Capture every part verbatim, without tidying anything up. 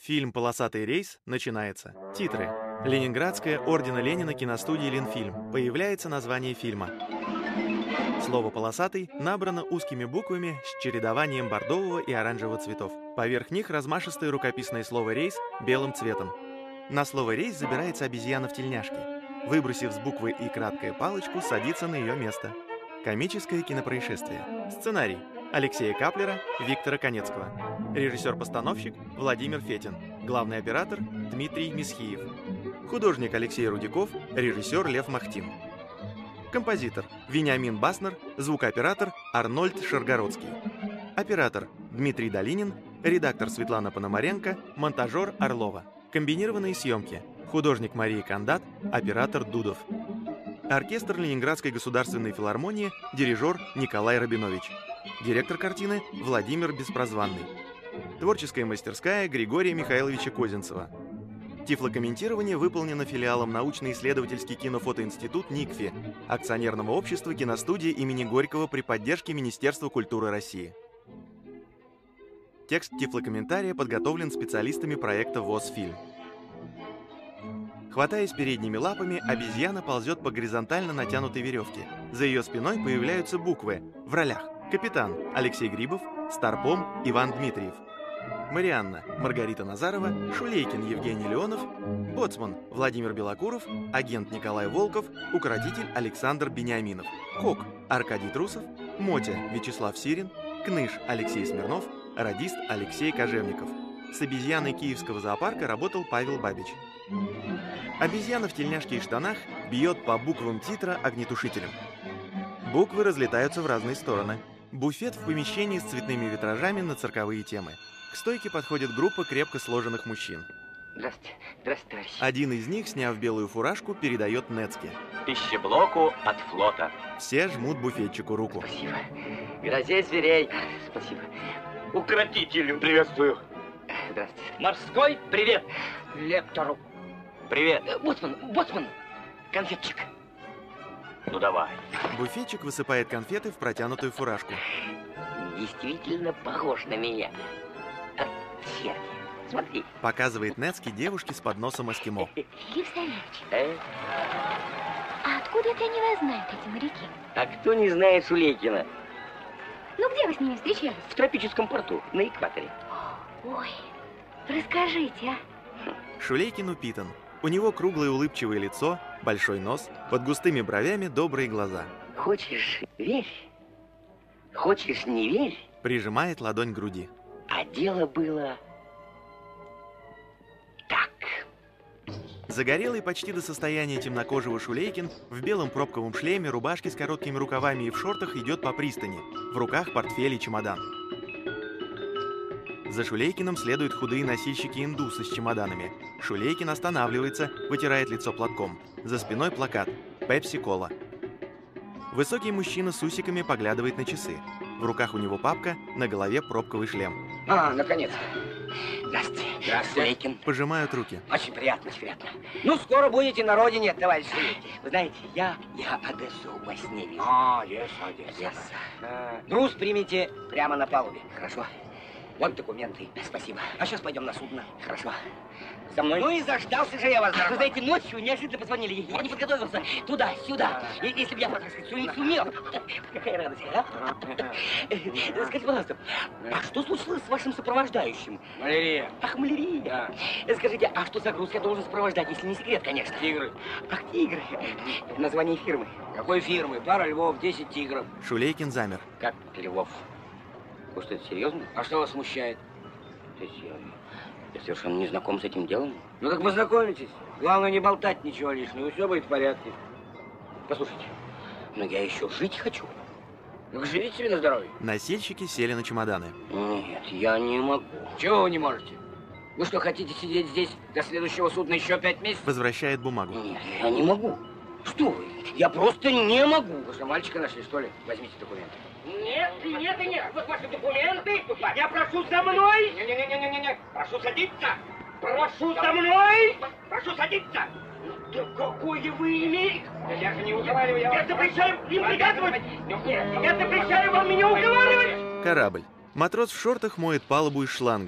Фильм «Полосатый рейс» начинается. Титры. Ленинградская ордена Ленина киностудия «Ленфильм». Появляется название фильма. Слово «полосатый» набрано узкими буквами с чередованием бордового и оранжевого цветов. Поверх них размашистое рукописное слово «рейс» белым цветом. На слово «рейс» забирается обезьяна в тельняшке. Выбросив с буквы «и» краткую палочку, садится на ее место. Комическое кинопроисшествие. Сценарий. Алексея Каплера, Виктора Конецкого. Режиссер-постановщик Владимир Фетин. Главный оператор Дмитрий Месхиев. Художник Алексей Рудяков, режиссер Лев Махтин. Композитор Вениамин Баснер, звукооператор Арнольд Шаргородский. Оператор Дмитрий Долинин, редактор Светлана Пономаренко, монтажер Орлова. Комбинированные съемки. Художник Мария Кондат, оператор Дудов. Оркестр Ленинградской государственной филармонии, дирижер Николай Рабинович. Директор картины Владимир Беспрозванный. Творческая мастерская Григория Михайловича Козинцева. Тифлокомментирование выполнено филиалом научно-исследовательский кинофотоинститут НИКФИ, акционерного общества киностудии имени Горького при поддержке Министерства культуры России. Текст тифлокомментария подготовлен специалистами проекта ВОС-фильм. Хватаясь передними лапами, обезьяна ползет по горизонтально натянутой веревке. За ее спиной появляются буквы в ролях: капитан Алексей Грибов, старпом Иван Дмитриев, Марианна Маргарита Назарова, Шулейкин Евгений Леонов, боцман Владимир Белокуров, агент Николай Волков, укротитель Александр Бениаминов, кок Аркадий Трусов, мотя Вячеслав Сирин, кныш Алексей Смирнов, радист Алексей Кожевников. С обезьяной Киевского зоопарка работал Павел Бабич. Обезьяна в тельняшке и штанах бьет по буквам титра огнетушителем. Буквы разлетаются в разные стороны. Буфет в помещении с цветными витражами на цирковые темы. К стойке подходит группа крепко сложенных мужчин. Здравствуйте, здравствуйте, товарищ. Один из них, сняв белую фуражку, передает Нецке. Пищеблоку от флота. Все жмут буфетчику руку. Спасибо. Грозей зверей. Спасибо. Укротителю. Приветствую. Здравствуйте. Морской привет. Лектору. Привет. Боцман, боцман, конфетчик. Ну давай. Буфетчик высыпает конфеты в протянутую фуражку. Действительно похож на меня. Черт, смотри. Показывает Нецке девушке с подносом эскимо. Филипп Савельевич, Э? а откуда это они вас знают, эти моряки? А кто не знает Шулейкина? Ну, где вы с ними встречались? В тропическом порту, на экваторе. Ой, расскажите, а? Шулейкин упитан. У него круглое улыбчивое лицо, большой нос, под густыми бровями добрые глаза. Хочешь — верь, хочешь — не верь. Прижимает ладонь к груди. А дело было так. Загорелый почти до состояния темнокожего Шулейкин в белом пробковом шлеме, рубашке с короткими рукавами и в шортах идет по пристани. В руках портфель и чемодан. За Шулейкиным следуют худые носильщики-индусы с чемоданами. Шулейкин останавливается, вытирает лицо платком. За спиной плакат «Пепси-кола». Высокий мужчина с усиками поглядывает на часы. В руках у него папка, на голове пробковый шлем. А, наконец-то. Здравствуйте. Здравствуйте. Шулейкин. Пожимают руки. Очень приятно, очень приятно. Ну, скоро будете на родине, товарищ Шулейкин. Вы знаете, я, я Одессу во сне вижу. А, Одесса, Одесса. Одесса. А, груз примите прямо на палубе, хорошо? Вот документы. Спасибо. А сейчас пойдем на судно. Хорошо. Со мной? Ну и заждался же я вас, дорогой. Вы знаете, ночью неожиданно позвонили. Я не подготовился. Туда, сюда. И, если бы я, так сказать, не сумел. Какая радость, а? Скажите, пожалуйста, а что случилось с вашим сопровождающим? Малярия. Ах, малярия. Да. Скажите, а что за груз я должен сопровождать, если не секрет, конечно? Тигры. Ах, тигры. Название фирмы. Какой фирмы? Пара львов, десять тигров. Шулейкин замер. Как львов? Вы что, это серьезно? А что вас смущает? То есть я, я совершенно не знаком с этим делом. Ну так познакомитесь. Главное не болтать ничего лишнего, и все будет в порядке. Послушайте, но я еще жить хочу. Ну живите себе на здоровье. Носильщики сели на чемоданы. Нет, я не могу. Чего вы не можете? Вы что, хотите сидеть здесь до следующего судна еще пять месяцев? Возвращает бумагу. Нет, я не могу. Что вы? Я просто не могу. Вы что, мальчика нашли, что ли? Возьмите документы. Нет, нет и нет. Вот ваши документы. Я прошу за мной. Не-не-не-не-не. Прошу садиться. Прошу за мной. Прошу садиться. Да какое вы имеете? Я же не уговариваю. Я запрещаю им приказывать. Я запрещаю вам меня уговаривать. Корабль. Матрос в шортах моет палубу из шланга.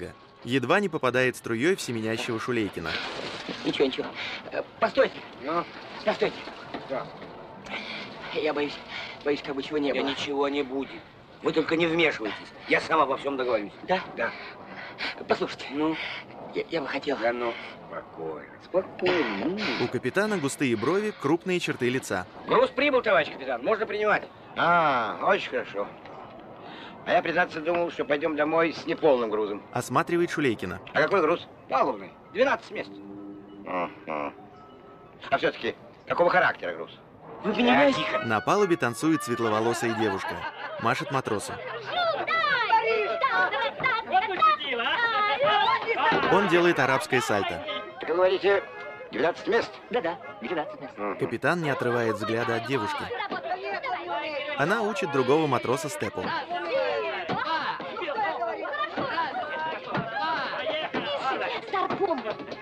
едва не попадает струей в семенящего Шулейкина. Ничего, ничего. Э, Постойте. Ну? Постойте. Да. Я боюсь, боюсь, как бы чего не было. Да ничего не будет. Вы только не вмешивайтесь. Я сам обо всем договорюсь. Да? Да. Послушайте, Ну? я, я бы хотел... Да ну, спокойно, спокойно. У капитана густые брови, крупные черты лица. Груз прибыл, товарищ капитан. Можно принимать. А, очень хорошо. А я, признаться, думал, что пойдем домой с неполным грузом. Осматривает Шулейкина. А какой груз? Палубный. двенадцать мест. А, а все-таки, какого характера груз? Вы понимаете? Тихо. На палубе танцует светловолосая девушка. Машет матросу. Он делает арабское сальто. Вы говорите, двенадцать мест? Да-да, двенадцать мест. Капитан не отрывает взгляда от девушки. Она учит другого матроса степу. Старпом.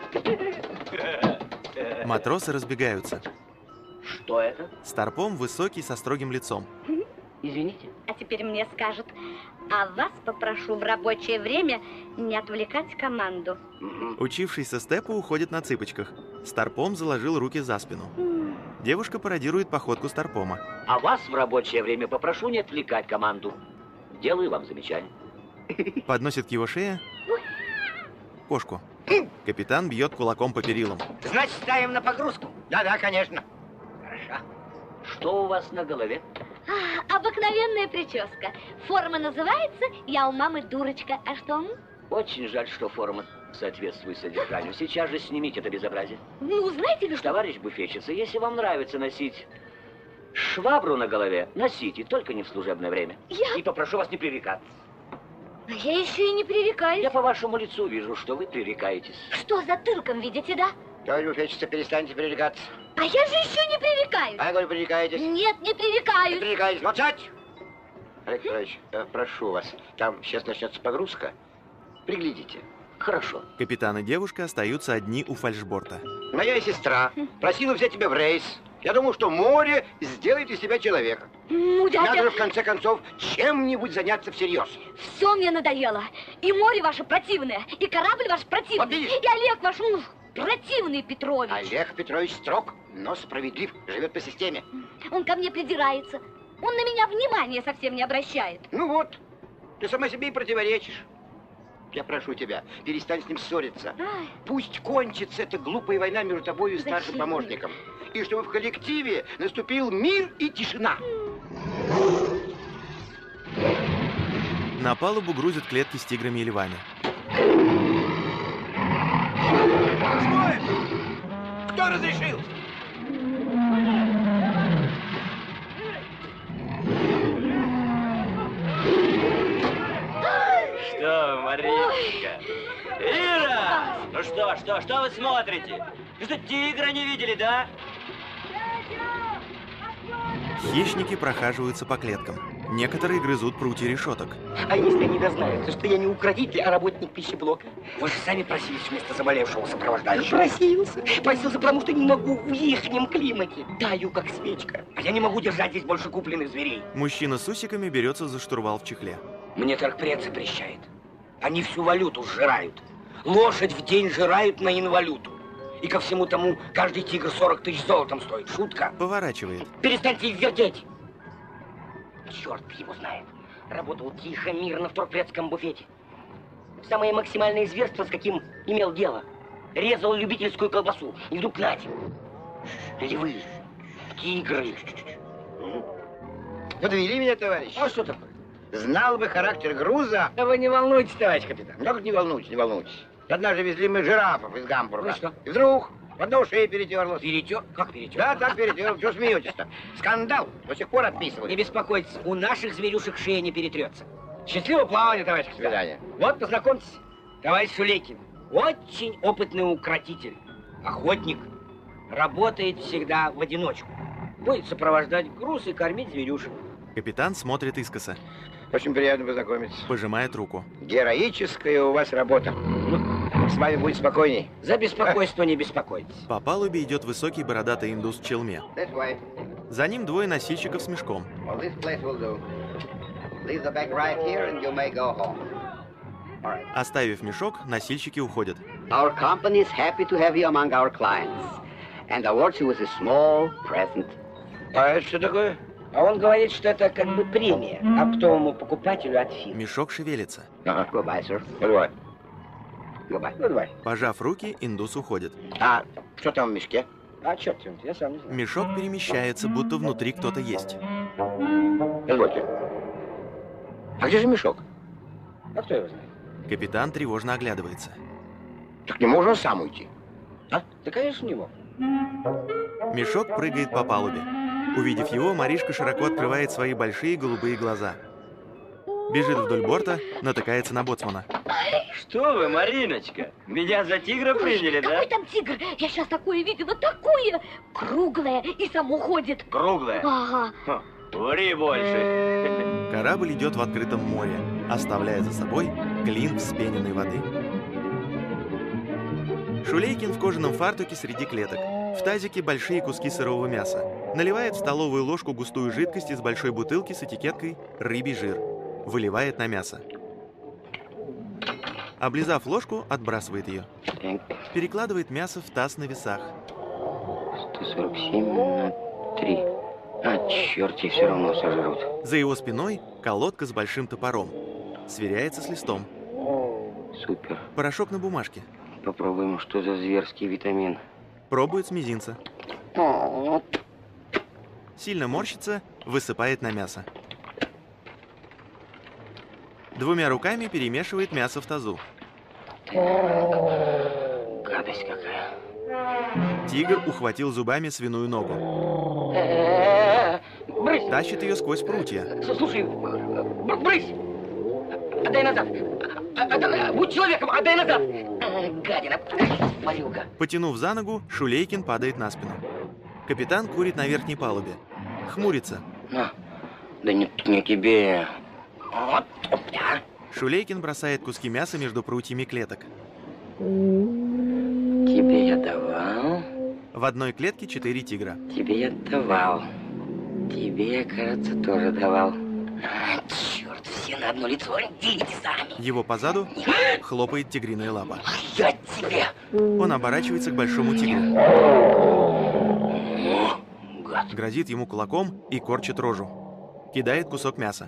Матросы разбегаются. Что это? Старпом высокий, со строгим лицом. Извините. А теперь мне скажут, а вас попрошу в рабочее время не отвлекать команду. Учившийся степу уходит на цыпочках. Старпом заложил руки за спину. Девушка пародирует походку Старпома. А вас в рабочее время попрошу не отвлекать команду. Делаю вам замечание. Подносит к его шее кошку. Капитан бьет кулаком по перилам. Значит, ставим на погрузку? Да-да, конечно. Хорошо. Что у вас на голове? А, обыкновенная прическа. Форма называется «Я у мамы дурочка». А что? Очень жаль, что форма соответствует содержанию. Сейчас же снимите это безобразие. Ну, знаете ли что? Товарищ буфетчица, если вам нравится носить швабру на голове, носите, только не в служебное время. Я? И попрошу вас не пререкаться. А я еще и не пререкаюсь. Я по вашему лицу вижу, что вы пререкаетесь. Что за тырком видите, да? Товарищ буфетчица, перестаньте пререкаться. А я же еще не пререкаюсь. А я говорю, пререкаетесь. Нет, не Не пререкаюсь. пререкаетесь. Молчать! Олег Петрович, э, прошу вас, там сейчас начнется погрузка. Приглядите. Хорошо. Капитан и девушка остаются одни у фальшборта. Моя сестра просила взять тебя в рейс. Я думал, что море сделает из тебя человека. Ну, Надо же, дядя, в конце концов, чем-нибудь заняться всерьез. все мне надоело. И море ваше противное, и корабль ваш противный, Вот видишь? и Олег ваш муж противный Петрович. Олег Петрович строг, но справедлив, живет по системе. Он ко мне придирается. Он на меня внимания совсем не обращает. Ну вот, ты сама себе и противоречишь. Я прошу тебя, перестань с ним ссориться. Ай. Пусть кончится эта глупая война между тобой и старшим Защитник. помощником. И чтобы в коллективе наступил мир и тишина. На палубу грузят клетки с тиграми и львами. Стой! Кто разрешил? Что, Мариночка? Ира! Ну что, что, что вы смотрите? Вы что, тигра не видели, да? Хищники прохаживаются по клеткам. Некоторые грызут прутья решеток. А если они дознаются, что я не укротитель, а работник пищеблока? Вы же сами просились вместо заболевшего сопровождающего. Просился. Просился, потому что не могу в ихнем климате. Таю, как свечка. А я не могу держать здесь больше купленных зверей. Мужчина с усиками берется за штурвал в чехле. Мне торгпред запрещает. Они всю валюту сжирают. Лошадь в день жирают на инвалюту. И ко всему тому, каждый тигр сорок тысяч золотом стоит. Шутка. Поворачивает. Перестаньте вертеть. Черт его знает. Работал тихо, мирно в торгпредском буфете. Самое максимальное зверство, с каким имел дело. Резал любительскую колбасу. И вдруг нате. Львы, тигры. Подвели меня, товарищ. А что такое? Знал бы характер груза. Да вы не волнуйтесь, товарищ капитан. Ну, как не волнуйтесь, не волнуйтесь. Однажды везли мы жирафов из Гамбурга. Ну что? И вдруг в одной шее перетерлось. Перетер? Как перетер? Да, так перетерлось. Чего смеетесь-то? Скандал. До сих пор Не отписывают. беспокойтесь, у наших зверюшек шея не перетрется. Счастливого плавания, товарищ капитан. До свидания. Вот, познакомьтесь, товарищ Шулейкин. Очень опытный укротитель, охотник. Работает всегда в одиночку. Будет сопровождать груз и кормить зверюшек. Капитан смотрит искоса. Очень приятно познакомиться. Пожимает руку. Героическая у вас работа. С вами будет спокойней. За беспокойство не беспокойтесь. По палубе идет высокий бородатый индус в челме. This way. За ним двое носильщиков с мешком. Well, this place will do. Leave the bag right here and you may go home. Оставив мешок, носильщики уходят. Our company is happy to have you among our clients. And awards you with a small present. А это что такое? А он говорит, что это как бы премия оптовому покупателю от фирмы. Мешок шевелится. Ага. Goodbye, sir. Давай. Goodbye. Ну, давай. Пожав руки, индус уходит. А что там в мешке? А черт его, я сам не знаю. Мешок перемещается, будто внутри кто-то есть. Позвольте. А где же мешок? А кто его знает? Капитан тревожно оглядывается. Так не можно сам уйти. А? Да, конечно, не мог. Мешок прыгает по палубе. Увидев его, Маришка широко открывает свои большие голубые глаза. Бежит вдоль борта, натыкается на боцмана. Что вы, Мариночка, меня за тигра приняли, да? Какой там тигр? Я сейчас такое видела, такое! Круглое и само ходит. Круглая? Ага. Ха, ври больше. Корабль идет в открытом море, оставляя за собой клин вспененной воды. Шулейкин в кожаном фартуке среди клеток. В тазике большие куски сырого мяса. Наливает в столовую ложку густую жидкость из большой бутылки с этикеткой «Рыбий жир». Выливает на мясо. Облизав ложку, отбрасывает ее. Перекладывает мясо в таз на весах. сто сорок семь на три. А, черт, и все равно сожрут. За его спиной колодка с большим топором. Сверяется с листом. Супер. Порошок на бумажке. Попробуем, что за зверский витамин. Пробует с мизинца. Сильно морщится, высыпает на мясо. Двумя руками перемешивает мясо в тазу. Гадость какая. Тигр ухватил зубами свиную ногу. Брысь! Тащит ее сквозь прутья. Слушай, брысь! Отдай назад! Отдай, будь человеком, отдай назад! Гадина! Тварюга! Потянув за ногу, Шулейкин падает на спину. Капитан курит на верхней палубе. Хмурится. На. Да не, не тебе. Вот. Шулейкин бросает куски мяса между прутьями клеток. Тебе я давал. В одной клетке четыре тигра. Тебе я давал. Тебе я, кажется, тоже давал. А, черт, все на одно лицо. Идите сами. Его позаду хлопает тигриная лапа. Я тебе. Он оборачивается к большому тигру. О, гад. Грозит ему кулаком и корчит рожу. Кидает кусок мяса.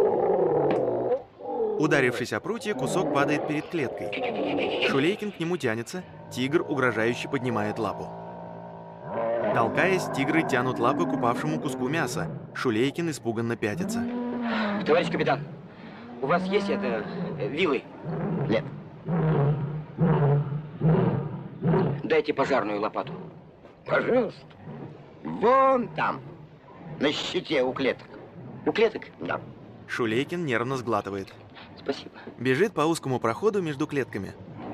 Ударившись о прутья, кусок падает перед клеткой. Шулейкин к нему тянется, тигр угрожающе поднимает лапу. Толкаясь, тигры тянут лапы к упавшему куску мяса. Шулейкин испуганно пятится. Товарищ капитан, у вас есть это, э, вилы? Нет. Дайте пожарную лопату. Пожалуйста. Вон там, на щите у клеток. У клеток? Да. Шулейкин нервно сглатывает. Спасибо. Бежит по узкому проходу между клетками.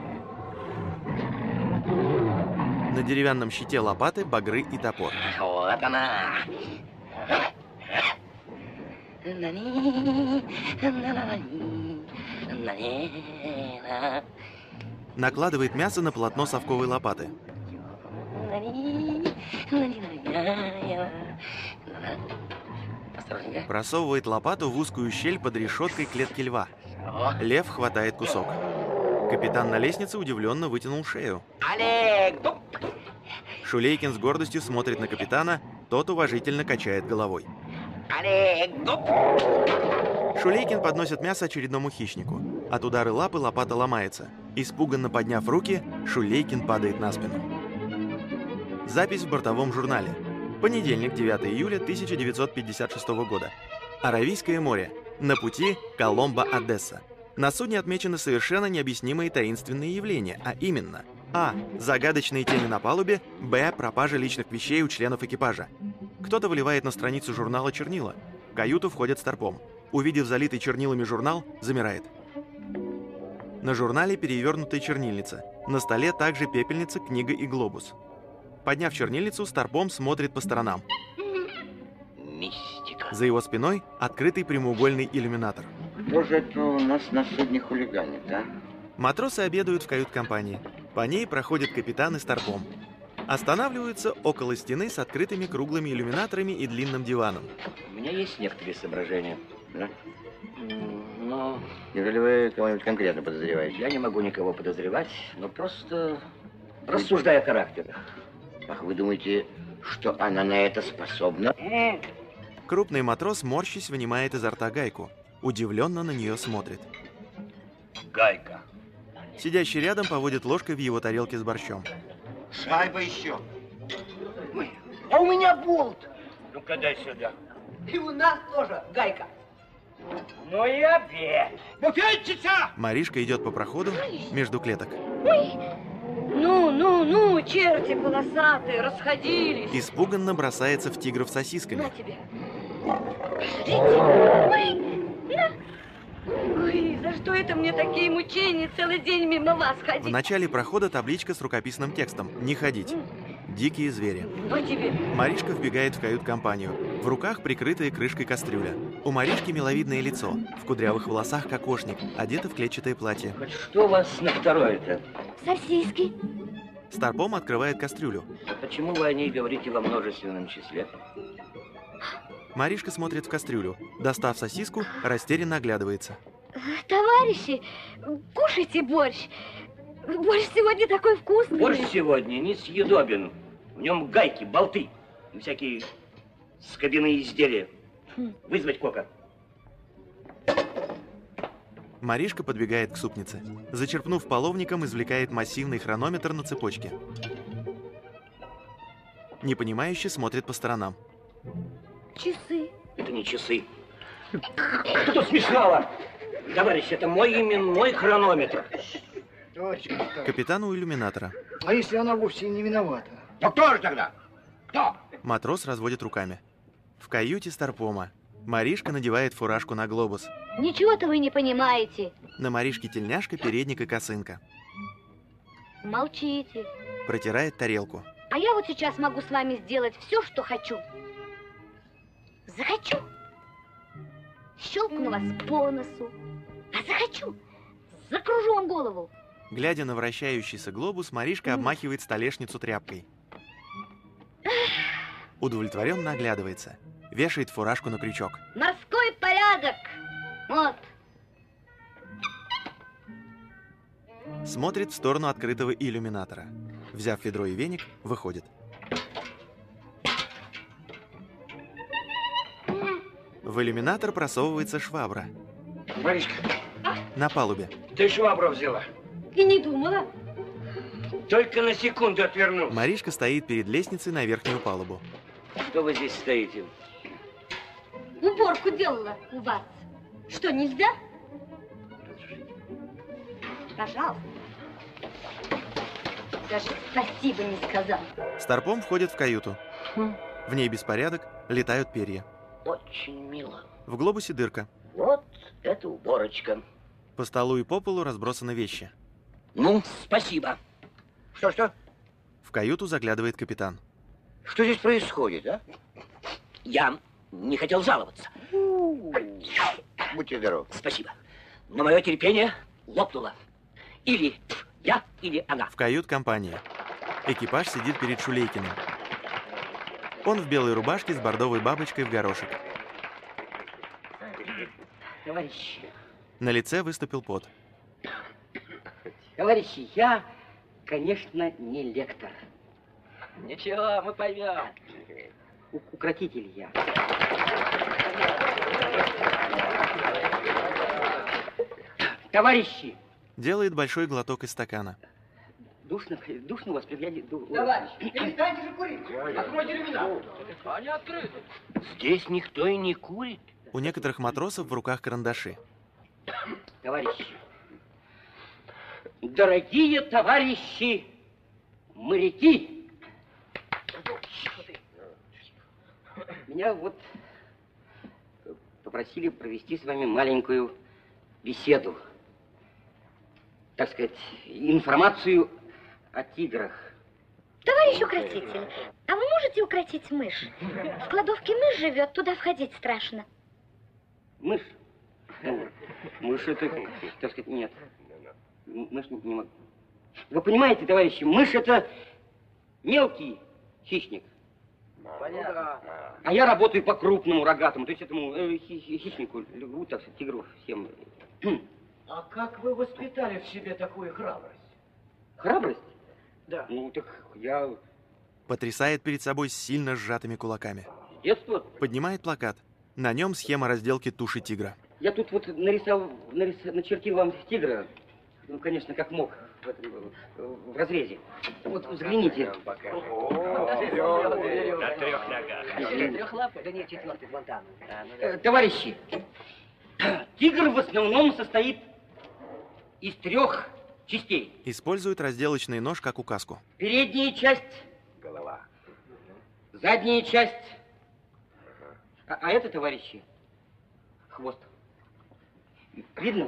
На деревянном щите лопаты, багры и топор. Вот она. Накладывает мясо на полотно совковой лопаты. Просовывает лопату в узкую щель под решеткой клетки льва. Лев хватает кусок. Капитан на лестнице удивленно вытянул шею. Олег! Шулейкин с гордостью смотрит на капитана, тот уважительно качает головой. Олег! Шулейкин подносит мясо очередному хищнику. От удара лапы лопата ломается. Испуганно подняв руки, Шулейкин падает на спину. Запись в бортовом журнале. Понедельник, девятое июля тысяча девятьсот пятьдесят шестого года. Аравийское море. На пути Коломбо-Одесса. На судне отмечены совершенно необъяснимые таинственные явления, а именно: а. Загадочные тени на палубе. Б. Пропажа личных вещей у членов экипажа. Кто-то выливает на страницу журнала чернила. В каюту входит старпом. Увидев залитый чернилами журнал, замирает. На журнале перевернутая чернильница. На столе также пепельница, книга и глобус. Подняв чернильницу, старпом смотрит по сторонам. Мистика. За его спиной открытый прямоугольный иллюминатор. Кто же это у нас на судне хулиганит, а? Матросы обедают в кают-компании. По ней проходят капитан и старпом. Останавливаются около стены с открытыми круглыми иллюминаторами и длинным диваном. У меня есть некоторые соображения. Да? Но Неужели вы кого-нибудь конкретно подозреваете? Я не могу никого подозревать, но просто рассуждая о характерах. Ах, вы думаете, что она на это способна? Крупный матрос, морщись, вынимает изо рта гайку. Удивленно на нее смотрит. Гайка. Сидящий рядом поводит ложкой в его тарелке с борщом. Шайба еще. Ой, а у меня болт. Ну-ка, дай сюда. И у нас тоже гайка. Ну и обед. Буфетчица! Маришка идет по проходу между клеток. Ну, ну, ну, черти полосатые, расходились. Испуганно бросается в тигров с сосисками. На тебе. Ой, на. Ой, за что это мне такие мучения целый день мимо вас В ходить? начале прохода табличка с рукописным текстом «Не ходить». Дикие звери. На тебе. Маришка вбегает в кают-компанию. В руках прикрытая крышкой кастрюля. У Маришки миловидное лицо. В кудрявых волосах кокошник. Одета в клетчатое платье. Хоть что у вас на второе-то? Сосиски. Старпом открывает кастрюлю. Почему вы о ней говорите во множественном числе? Маришка смотрит в кастрюлю. Достав сосиску, растерянно оглядывается. Товарищи, кушайте борщ. Борщ сегодня такой вкусный. Борщ сегодня несъедобен. В нем гайки, болты и всякие скобяные изделия. Вызвать кока. Маришка подбегает к супнице. Зачерпнув половником, извлекает массивный хронометр на цепочке. Непонимающе смотрит по сторонам. Часы. Это не часы. Что смешного? Товарищ, это мой именной хронометр. Точно. Капитан у иллюминатора. А если она вовсе не виновата? Ну кто же тогда? Кто? Матрос разводит руками. В каюте Старпома. Маришка надевает фуражку на глобус. Ничего-то вы не понимаете. На Маришке тельняшка, передник и косынка. Молчите. Протирает тарелку. А я вот сейчас могу с вами сделать все, что хочу. Захочу. Щелкну вас по носу. А захочу. Закружу вам голову. Глядя на вращающийся глобус, Маришка обмахивает столешницу тряпкой. Удовлетворенно оглядывается. Вешает фуражку на крючок. Морской порядок. Вот. Смотрит в сторону открытого иллюминатора. Взяв ведро и веник, выходит. В иллюминатор просовывается швабра. Маришка, На палубе. ты швабру взяла? И не думала. Только на секунду отвернулся. Маришка стоит перед лестницей на верхнюю палубу. Что вы здесь стоите? Уборку делала у вас. Что, нельзя? Пожалуйста. Даже спасибо не сказал. Старпом входит в каюту. В ней беспорядок, летают перья. Очень мило. В глобусе дырка. Вот это уборочка. По столу и по полу разбросаны вещи. Ну, спасибо. Что-что? В каюту заглядывает капитан. Что здесь происходит, а? Я не хотел жаловаться. Будьте здоровы. Спасибо. Но мое терпение лопнуло. Или я, или она. В кают-компании. Экипаж сидит перед Шулейкиным. Он в белой рубашке с бордовой бабочкой в горошек. Товарищи, На лице выступил пот. товарищи, я, конечно, не лектор. Ничего, мы поймем. У- укротитель я. Товарищи, Делает большой глоток из стакана. душно, душно у вас, пригляди. ду- Товарищ, перестаньте же курить. Откройте ремена. Они открыты. Здесь никто и не курит. У некоторых матросов в руках карандаши. Товарищи, дорогие товарищи моряки, меня вот попросили провести с вами маленькую беседу, так сказать, информацию о тиграх. Товарищ укротитель, а вы можете укротить мышь? В кладовке мышь живет, туда входить страшно. Мышь? Мышь это, так сказать, нет. М- Мышь не, не могу. Вы понимаете, товарищи, мышь это мелкий хищник. Понятно. А я работаю по крупному рогатому, то есть этому э, хи- хи- хищнику, льву, так сказать, тигру всем. А как вы воспитали в себе такую храбрость? Храбрость? Да. Ну, так я... Потрясает перед собой сильно сжатыми кулаками. Детство. Поднимает плакат. На нем схема разделки туши тигра. Я тут вот нарисовал, нарис... начертил вам тигра. Ну, конечно, как мог. В, этом, в разрезе. Вот взгляните. На трех ногах. Трех лап? Да нет, четвертый, вон там. Э, Товарищи, тигр в основном состоит из трех частей. Использует разделочный нож как указку. Передняя часть. Голова. Задняя часть. А, а это, товарищи, хвост. Видно?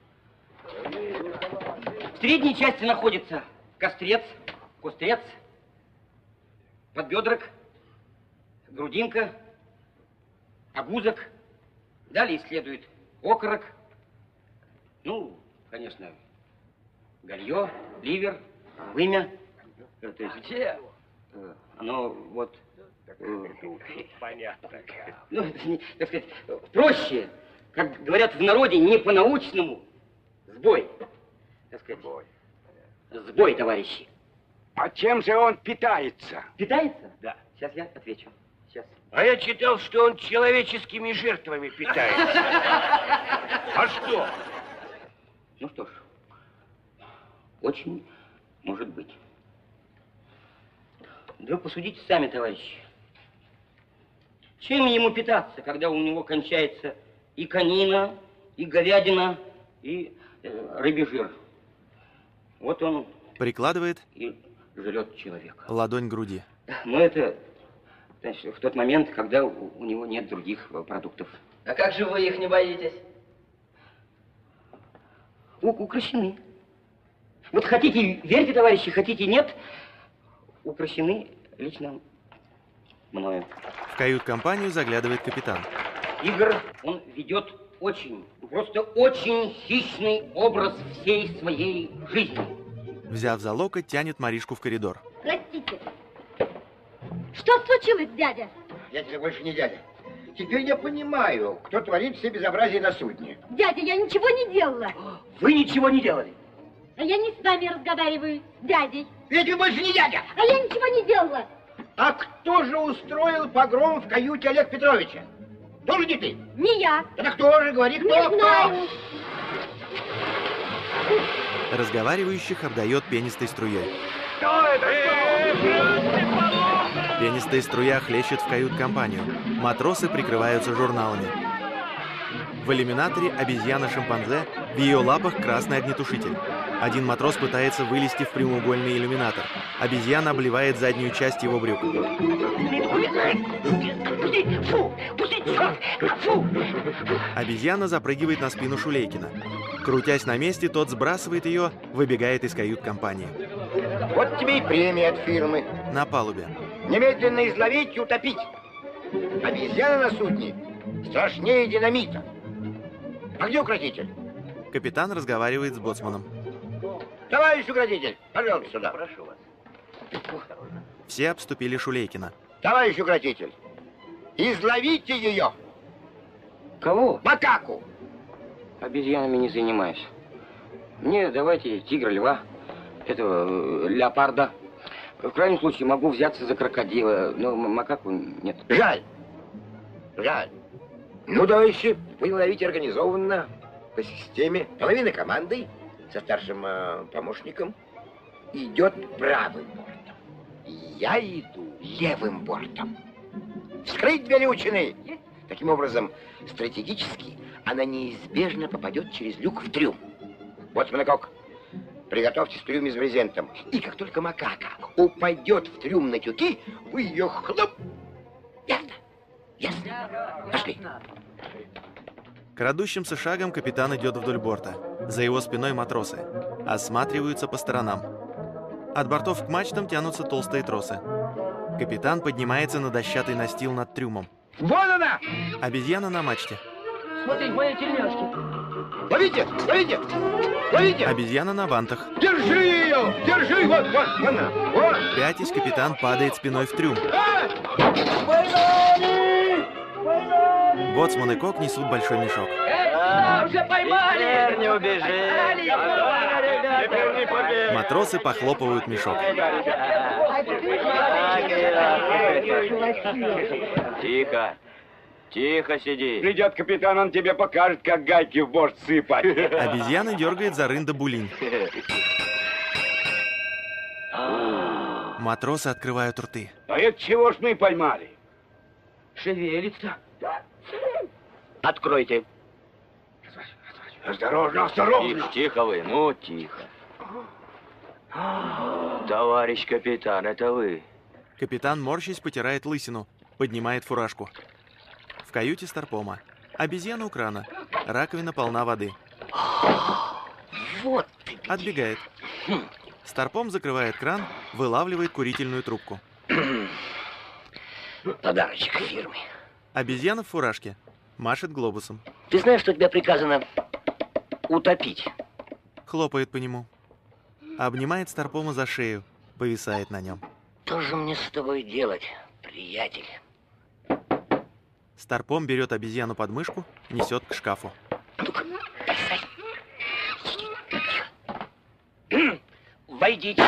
В средней части находится кострец, кострец, подбедрок, грудинка, огузок. Далее следует окорок. Ну, конечно, гальё, ливер, вымя. То есть, где? Оно вот... Понятно. Ну, это не, так сказать, проще, как говорят в народе, не по-научному. Сбой. Так сказать. Сбой. Сбой, товарищи. А чем же он питается? Питается? Да. Сейчас я отвечу. Сейчас. А я читал, что он человеческими жертвами питается. А что? Ну что ж, очень может быть. Да вы посудите сами, товарищи. Чем ему питаться, когда у него кончается и конина, и говядина, и э, рыбий жир? Вот он Прикладывает и жрет человека. ладонь к груди. Но это, значит, в тот момент, когда у, у него нет других э, продуктов. А как же вы их не боитесь? У, укращены. Вот хотите, верьте, товарищи, хотите, нет, укращены лично мною. В кают-компанию заглядывает капитан. Игорь, он ведет очень, просто очень хищный образ всей своей жизни. Взяв за локоть, тянет Маришку в коридор. Простите. Что случилось, дядя? Я тебе больше не дядя. Теперь я понимаю, кто творит все безобразия на судне. Дядя, я ничего не делала. Вы ничего не делали. А я не с вами разговариваю, с дядей. Я тебе больше не дядя. А я ничего не делала. А кто же устроил погром в каюте Олега Петровича? Тоже не ты? Не я. Это кто же? Говори, кто? Не кто? знаю. Разговаривающих обдает пенистой струей. Кто это? Пенистая струя хлещет в кают-компанию. Матросы прикрываются журналами. В иллюминаторе обезьяна-шимпанзе, в ее лапах красный огнетушитель. Один матрос пытается вылезти в прямоугольный иллюминатор. Обезьяна обливает заднюю часть его брюк. Обезьяна запрыгивает на спину Шулейкина. Крутясь на месте, тот сбрасывает ее, выбегает из кают-компании. Вот тебе и премия от фирмы. На палубе. Немедленно изловить и утопить. Обезьяна на судне страшнее динамита. А где укротитель? Капитан разговаривает с боцманом. Товарищ укротитель, пожалуйста, сюда. Прошу вас. Все обступили Шулейкина. Товарищ укротитель, изловите ее. Кого? Макаку. Обезьянами не занимаюсь. Мне давайте тигра, льва, этого э, леопарда. В крайнем случае могу взяться за крокодила, но макаку нет. Жаль. Жаль. Ну, товарищи, вы ловите организованно, по системе. Половина команды со старшим э, помощником идет правым бортом. Я иду левым бортом. Вскрыть две лючины. Таким образом, стратегически она неизбежно попадет через люк в трюм. Вот Смолякок, приготовьтесь к трюме с брезентом. И как только макака упадет в трюм на тюки, вы ее хлоп. Ясно? Ясно? Пошли. Крадущимся шагом капитан идет вдоль борта. За его спиной матросы. Осматриваются по сторонам. От бортов к мачтам тянутся толстые тросы. Капитан поднимается на дощатый настил над трюмом. Вон она! Обезьяна на мачте. Смотри, мои тельняшки. Ловите! Ловите! Ловите! Обезьяна на вантах. Держи ее! Держи! Вот, вот, вон она! Вот! Пятясь, капитан падает спиной в трюм. Боцман и Кок несут большой мешок. А, уже поймали! Теперь не убежит. Матросы похлопывают мешок. Тихо. Тихо сиди. Придет капитан, он тебе покажет, как гайки в борт сыпать. Обезьяна дергает за рында булинь. Матросы открывают рты. А это чего ж мы поймали? Шевелится. Откройте. Осторожно, осторожно. Тихо, тихо вы, ну тихо. Товарищ капитан, это вы. Капитан, морщись, потирает лысину. Поднимает фуражку. В каюте Старпома. Обезьяна у крана. Раковина полна воды. Вот ты. Отбегает. Старпом закрывает кран, вылавливает курительную трубку. Подарочек фирмы. Обезьяна в фуражке. Машет глобусом. Ты знаешь, что тебе приказано утопить? Хлопает по нему. Обнимает Старпома за шею. Повисает на нем. Что же мне с тобой делать, приятель? Старпом берет обезьяну под мышку, несет к шкафу. Ну-ка, перестань. Войдите.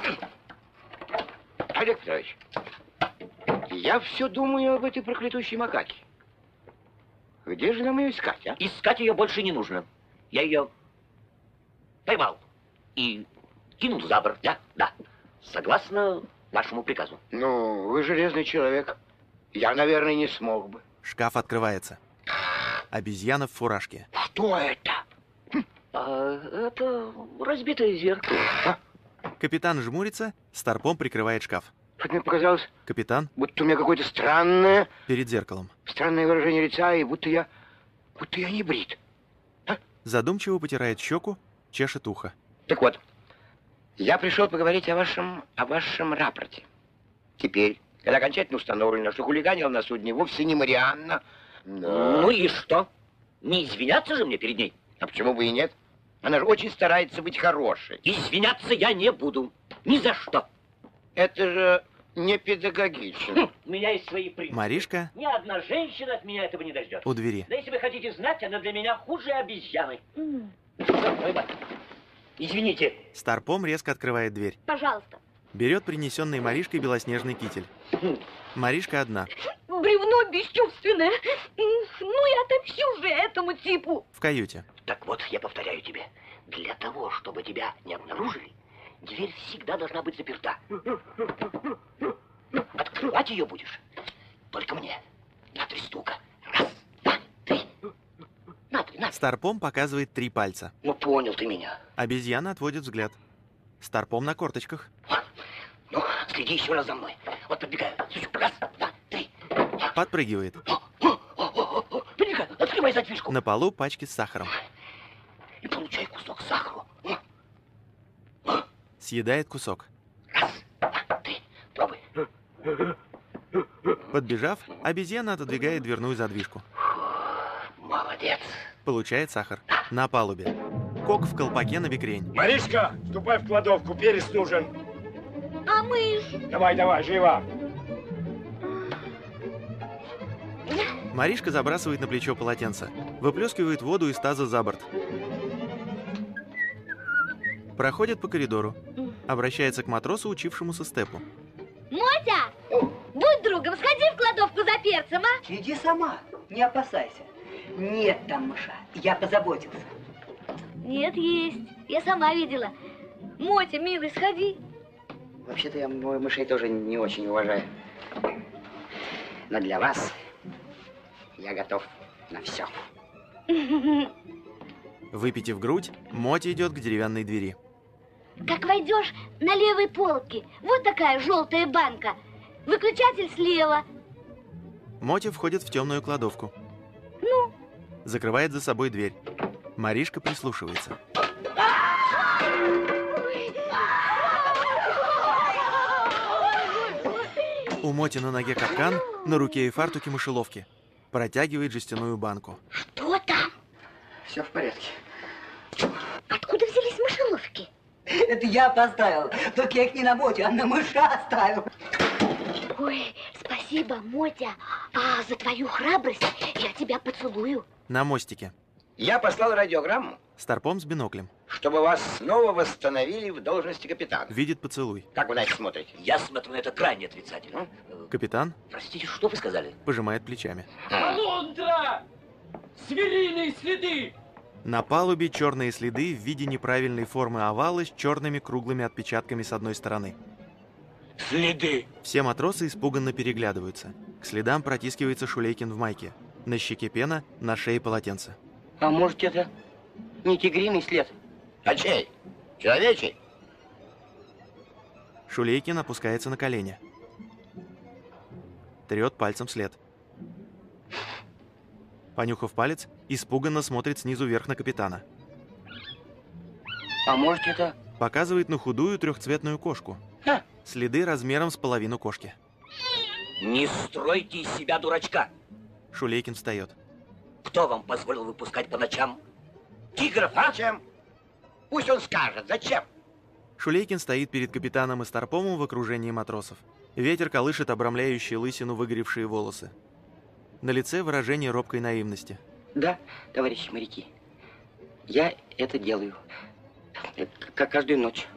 Олег Петрович, я все думаю об этой проклятущей макаке. Где же нам ее искать, а? Искать ее больше не нужно. Я ее поймал и кинул за борт. Да, да. Согласно вашему приказу. Ну, вы железный человек. Я, наверное, не смог бы. Шкаф открывается. Обезьяна в фуражке. Что это? А, это разбитое зеркало. А? Капитан жмурится, Старпом прикрывает шкаф. Что-то мне показалось, Капитан будто у меня какое-то странное, перед зеркалом. странное выражение лица, и будто я, будто я не брит. А? Задумчиво потирает щеку, чешет ухо. Так вот, я пришел поговорить о вашем, о вашем рапорте. Теперь, когда окончательно установлено, что хулиганил на судне вовсе не Марианна. Но... Ну и что? Не извиняться же мне перед ней? А почему бы и нет? Она же очень старается быть хорошей. Извиняться я не буду. Ни за что. Это же не педагогично. Хм, у меня есть свои принципы. Маришка Ни одна женщина от меня этого не дождется. у двери. Да если вы хотите знать, она для меня хуже обезьяны. М, Извините. Старпом резко открывает дверь. Пожалуйста. Берет принесенный Маришкой белоснежный китель. Маришка одна. Бревно бесчувственное. Ну и отомщу же этому типу. В каюте. Так вот, я повторяю тебе. Для того, чтобы тебя не обнаружили, дверь всегда должна быть заперта. Открывать ее будешь только мне. На три стука. Раз, два, три. На три, на три. Старпом показывает три пальца. Ну, понял ты меня. Обезьяна отводит взгляд. Старпом на корточках. Ну, следи еще раз за мной. Вот подбегаю. Раз, два, три. Подпрыгивает. Подбегай, открывай задвижку. На полу пачки с сахаром. И получай кусок сахара. Съедает кусок. Раз, два, три. Пробуй. Подбежав, обезьяна отодвигает дверную задвижку. Молодец. Получает сахар. На палубе. Кок в колпаке на бекрень. Маришка, ступай в кладовку, перец нужен. А мышь? Давай, давай, живо. Маришка забрасывает на плечо полотенце. Выплескивает воду из таза за борт. Проходит по коридору. Обращается к матросу, учившемуся степу. Мотя, будь другом, сходи в кладовку за перцем, а? Иди сама, не опасайся. Нет там мыша, я позаботился. Нет, есть. Я сама видела. Мотя, милый, сходи. Вообще-то я мышей тоже не очень уважаю. Но для вас я готов на все. Выпитив грудь, Мотя идет к деревянной двери. Как войдешь на левой полке, вот такая желтая банка. Выключатель слева. Мотя входит в темную кладовку. Ну? Закрывает за собой дверь. Маришка прислушивается. У Моти на ноге капкан, на руке и фартуке мышеловки. Протягивает жестяную банку. Что там? Все в порядке. Откуда взялись мышеловки? Это я поставил. Только я их не на боте, а на мыша оставил. Ой, спасибо. Спасибо, Мотя. А за твою храбрость я тебя поцелую. На мостике. Я послал радиограмму, Старпом с биноклем. чтобы вас снова восстановили в должности капитана. Видит поцелуй. Как вы на это смотрите? Я смотрю на это крайне отрицательно. Капитан Простите, что вы сказали? пожимает плечами. Лондра! Звериные следы! На палубе черные следы в виде неправильной формы овала с черными круглыми отпечатками с одной стороны. Следы! Все матросы испуганно переглядываются. К следам протискивается Шулейкин в майке. На щеке пена, на шее полотенце. А может, это не тигриный след? А чей? Человечий? Шулейкин опускается на колени. Трет пальцем след. Понюхав палец, испуганно смотрит снизу вверх на капитана. А может, это... Показывает на худую трехцветную кошку. Ха. Следы размером с половину кошки. Не стройте из себя дурачка. Шулейкин встает. Кто вам позволил выпускать по ночам тигров, а? Зачем? Пусть он скажет, зачем? Шулейкин стоит перед капитаном и Старпомом в окружении матросов. Ветер колышет обрамляющие лысину выгоревшие волосы. На лице выражение робкой наивности. Да, товарищи моряки, я это делаю. Как каждую ночь.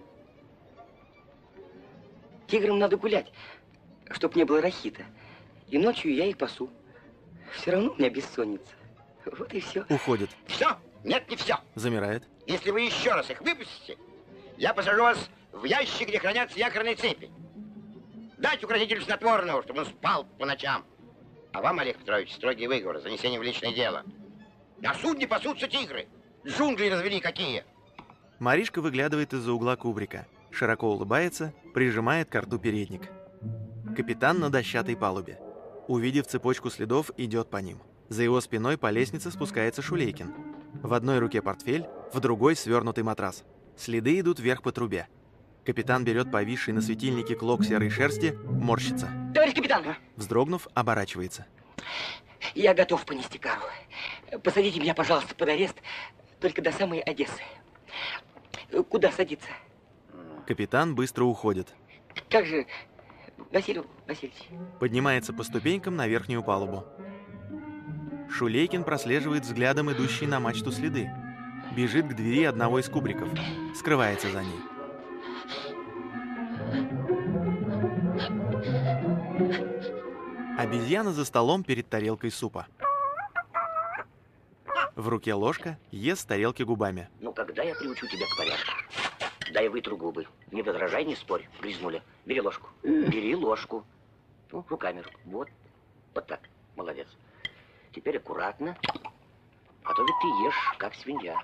Тиграм надо гулять, чтоб не было рахита. И ночью я их пасу. Все равно у меня бессонница. Вот и все. Уходит. Все? Нет, не все. Замирает. Если вы еще раз их выпустите, я посажу вас в ящик, где хранятся якорные цепи. Дать укротителю снотворного, чтобы он спал по ночам. А вам, Олег Петрович, строгий выговор, занесение в личное дело. На судне пасутся тигры. Джунгли развели какие. Маришка выглядывает из-за угла кубрика. Широко улыбается, прижимает к рту передник. Капитан на дощатой палубе. Увидев цепочку следов, идет по ним. За его спиной по лестнице спускается Шулейкин. В одной руке портфель, в другой свернутый матрас. Следы идут вверх по трубе. Капитан берет повисший на светильнике клок серой шерсти, морщится. Товарищ капитан! Вздрогнув, оборачивается. Я готов понести кару. Посадите меня, пожалуйста, под арест, только до самой Одессы. Куда садиться? Капитан быстро уходит. Как же, Василий Васильевич? Поднимается по ступенькам на верхнюю палубу. Шулейкин прослеживает взглядом идущие на мачту следы. Бежит к двери одного из кубриков. Скрывается за ней. Обезьяна за столом перед тарелкой супа. В руке ложка, ест с тарелки губами. Ну, когда я приучу тебя к порядку? Дай вытру губы. Не возражай, не спорь. Грязнуля. Бери ложку. Бери ложку. Ну, руками. Вот. Вот так. Молодец. Теперь аккуратно. А то ведь ты ешь, как свинья.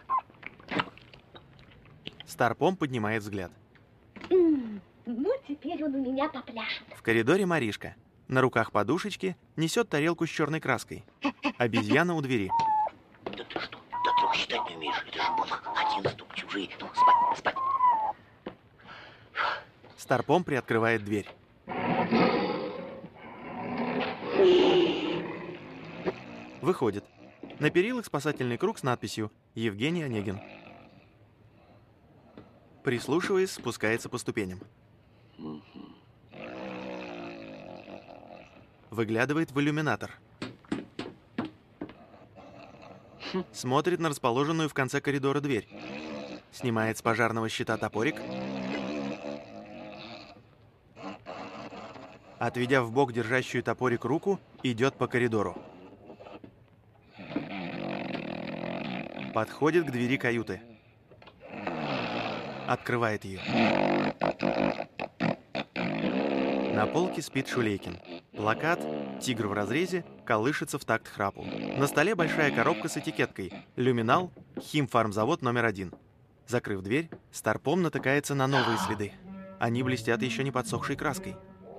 Старпом поднимает взгляд. М-м, ну, теперь он у меня попляшет. В коридоре Маришка. На руках подушечки, несет тарелку с черной краской. Обезьяна у двери. Да ты что? До трех считать не умеешь. Это же Бог. Один стук, чужие. Ну, спать, спать. Старпом приоткрывает дверь. Выходит. На перилах спасательный круг с надписью «Евгений Онегин». Прислушиваясь, спускается по ступеням. Выглядывает в иллюминатор. Смотрит на расположенную в конце коридора дверь. Снимает с пожарного щита топорик. Отведя вбок держащую топорик руку, идет по коридору. Подходит к двери каюты. Открывает ее. На полке спит Шулейкин. Плакат «Тигр в разрезе» колышется в такт храпу. На столе большая коробка с этикеткой «Люминал, химфармзавод номер один». Закрыв дверь, Старпом натыкается на новые следы. Они блестят еще не подсохшей краской.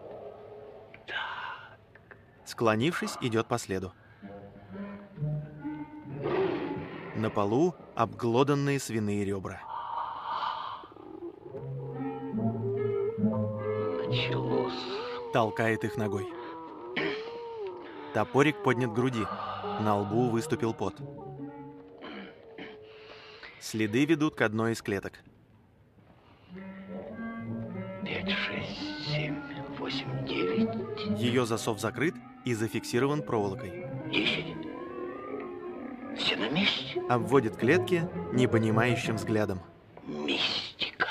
Склонившись, идет по следу. На полу обглоданные свиные ребра. Началось. Толкает их ногой. Топорик поднят к груди. На лбу выступил пот. Следы ведут к одной из клеток. Пять, шесть, семь, восемь, девять. Ее засов закрыт и зафиксирован проволокой. Десять. Все на месте. Обводит клетки непонимающим взглядом. Мистика.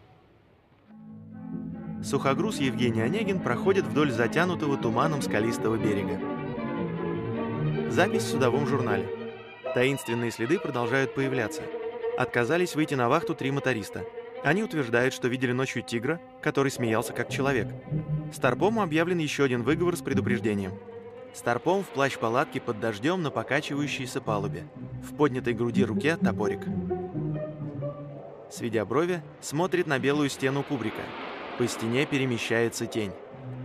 Сухогруз Евгений Онегин проходит вдоль затянутого туманом скалистого берега. Запись в судовом журнале. Таинственные следы продолжают появляться. Отказались выйти на вахту три моториста. Они утверждают, что видели ночью тигра, который смеялся как человек. Старпому объявлен еще один выговор с предупреждением. Старпом в плащ-палатке под дождем на покачивающейся палубе. В поднятой груди руке топорик. Сведя брови, смотрит на белую стену кубрика. По стене перемещается тень.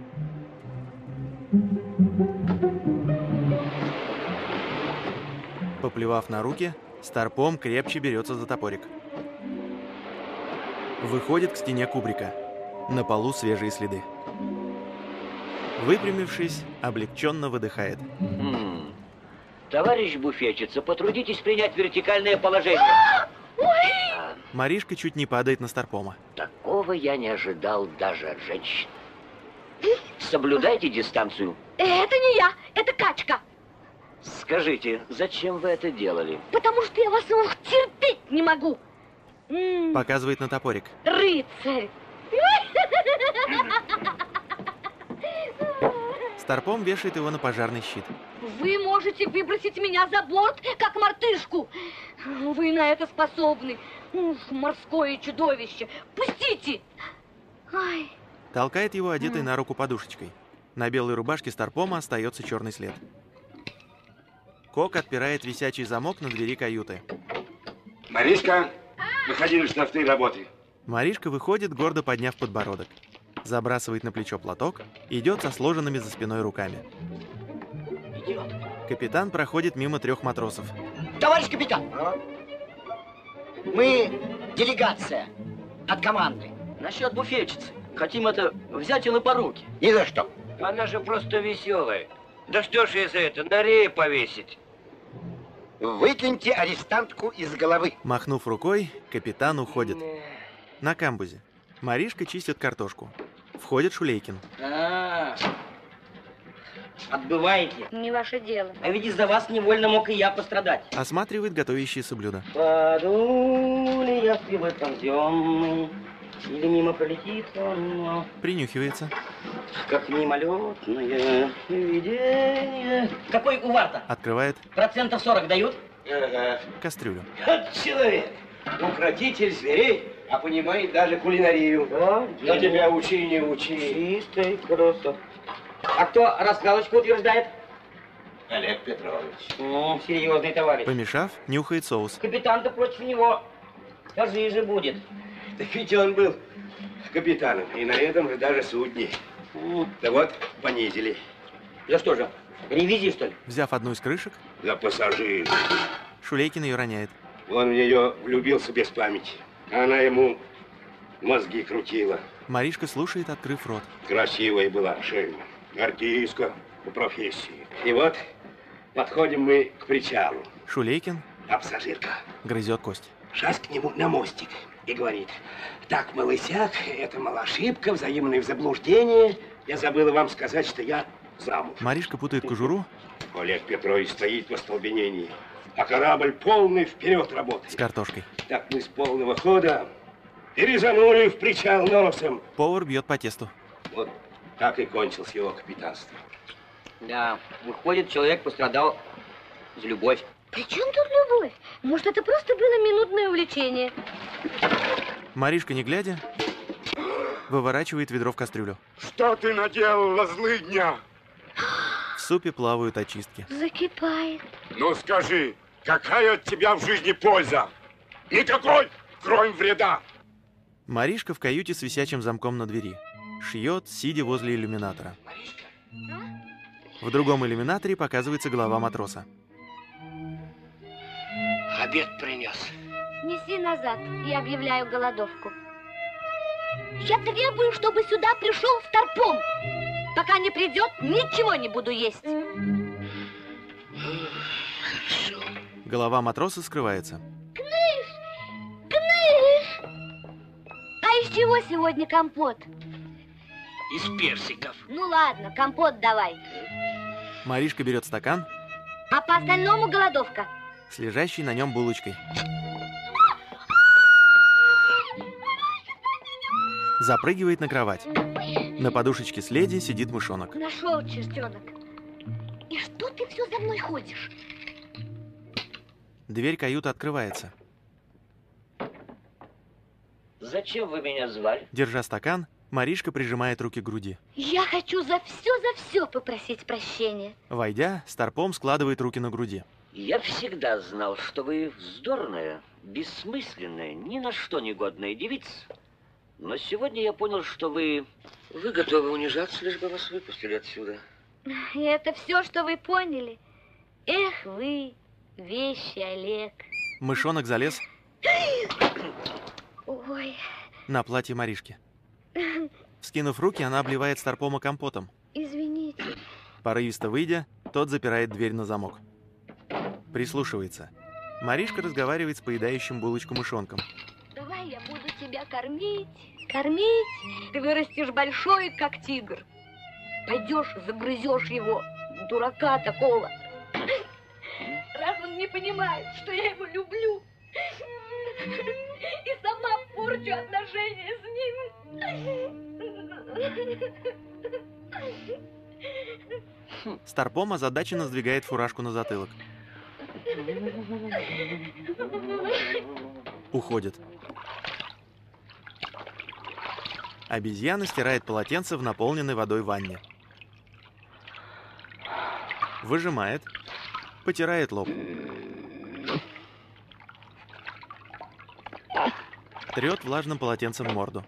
Поплевав на руки, Старпом крепче берется за топорик. Выходит к стене кубрика. На полу свежие следы. Выпрямившись, облегченно выдыхает. М-м. Товарищ буфетчица, потрудитесь принять вертикальное положение. А, Маришка чуть не падает на Старпома. такого я не ожидал даже от женщин. Соблюдайте дистанцию. Это не я, это Качка. Скажите, зачем вы это делали? Потому что я вас ох, терпеть не могу. М, Показывает на топорик. Рыцарь. Старпом вешает его на пожарный щит. Вы можете выбросить меня за борт, как мартышку. Вы на это способны. Ух, морское чудовище. Пустите. Ай. Толкает его одетой на руку подушечкой. На белой рубашке Старпома остается черный след. Кок отпирает висячий замок на двери каюты. Маришка, выходи на штрафные работы. Маришка выходит, гордо подняв подбородок. Забрасывает на плечо платок, идет со сложенными за спиной руками. Идет. Капитан проходит мимо трех матросов. Товарищ капитан, мы делегация от команды. Насчет буфетчицы. Хотим это взять и на поруки. Ни за что. Она же просто веселая. Да что ж ей за это, на рее повесить? Выкиньте арестантку из головы. Махнув рукой, капитан уходит. На камбузе. Маришка чистит картошку. Входит Шулейкин. А, отбываете. Не ваше дело. А ведь из-за вас невольно мог и я пострадать. Осматривает готовящиеся блюда. Паду ли я в этом темный, или мимо пролетит он, Принюхивается. как мимолетное видение. Какой у варта? Открывает Процентов сорок дают? Ага. кастрюлю. Вот человек. Укротитель зверей, а понимает даже кулинарию. Да, Но тебя учи, не учи. чистый красот. А кто раскалочку утверждает? Олег Петрович. Ну, серьезный товарищ. Помешав, нюхает соус. Капитан-то против него пожиже будет. Так ведь он был капитаном, и на этом же даже судне. Да вот, понизили. За что же? Ревизии, что ли? Взяв одну из крышек, За пассажир. Шулейкин ее роняет. Он в нее влюбился без памяти. Она ему мозги крутила. Маришка слушает, открыв рот. Красивая была Шельма. Артистка по профессии. И вот подходим мы к причалу. Шулейкин А пассажирка грызет кость. шас к нему на мостик и говорит: так, малысяк, это мала ошибка, взаимное заблуждение. Я забыла вам сказать, что я замуж. Маришка путает кожуру Олег Петрович стоит в остолбенении, а корабль полный вперед работает. с картошкой. Так мы с полного хода и резанули в причал носом. Повар бьет по тесту. Вот так и кончилось его капитанство. Да, выходит, человек пострадал за любовь. При чем тут любовь? Может, это просто было минутное увлечение? Маришка, не глядя, выворачивает ведро в кастрюлю. Что ты наделала, злыдня? В супе плавают очистки. Закипает. Ну скажи, какая от тебя в жизни польза? Никакой, кроме вреда. Маришка в каюте с висячим замком на двери. Шьет, сидя возле иллюминатора. В другом иллюминаторе показывается голова матроса. Обед принес. Неси назад, я объявляю голодовку. Я требую, чтобы сюда пришел Старпом. Пока не придет, ничего не буду есть. Голова матроса скрывается. Кныш! Кныш! А из чего сегодня компот? из персиков. Ну ладно, компот давай. Маришка берет стакан А по остальному голодовка. с лежащей на нем булочкой. Запрыгивает на кровать. На подушечке с леди сидит мышонок. Нашел чертенок. И что ты все за мной ходишь? Дверь каюты открывается. Зачем вы меня звали? Держа стакан, Маришка прижимает руки к груди. Я хочу за все, за все попросить прощения. Войдя, Старпом складывает руки на груди. Я всегда знал, что вы вздорная, бессмысленная, ни на что негодная девица. Но сегодня я понял, что вы... Вы готовы унижаться, лишь бы вас выпустили отсюда. И это все, что вы поняли? Эх вы, вещи, Олег. Мышонок залез Ой. на платье Маришки. Вскинув руки, она обливает Старпома компотом. Извините. Порывисто выйдя, тот запирает дверь на замок. Прислушивается. Маришка разговаривает с поедающим булочку мышонком. Давай я буду тебя кормить, кормить. Ты вырастешь большой, как тигр. Пойдешь, загрызешь его, дурака такого. Раз он не понимает, что я его люблю, и сама порчу отношения с ним. Старпом озадаченно сдвигает фуражку на затылок. Уходит. Обезьяна стирает полотенце в наполненной водой ванне. Выжимает. Потирает лоб. Трет влажным полотенцем морду.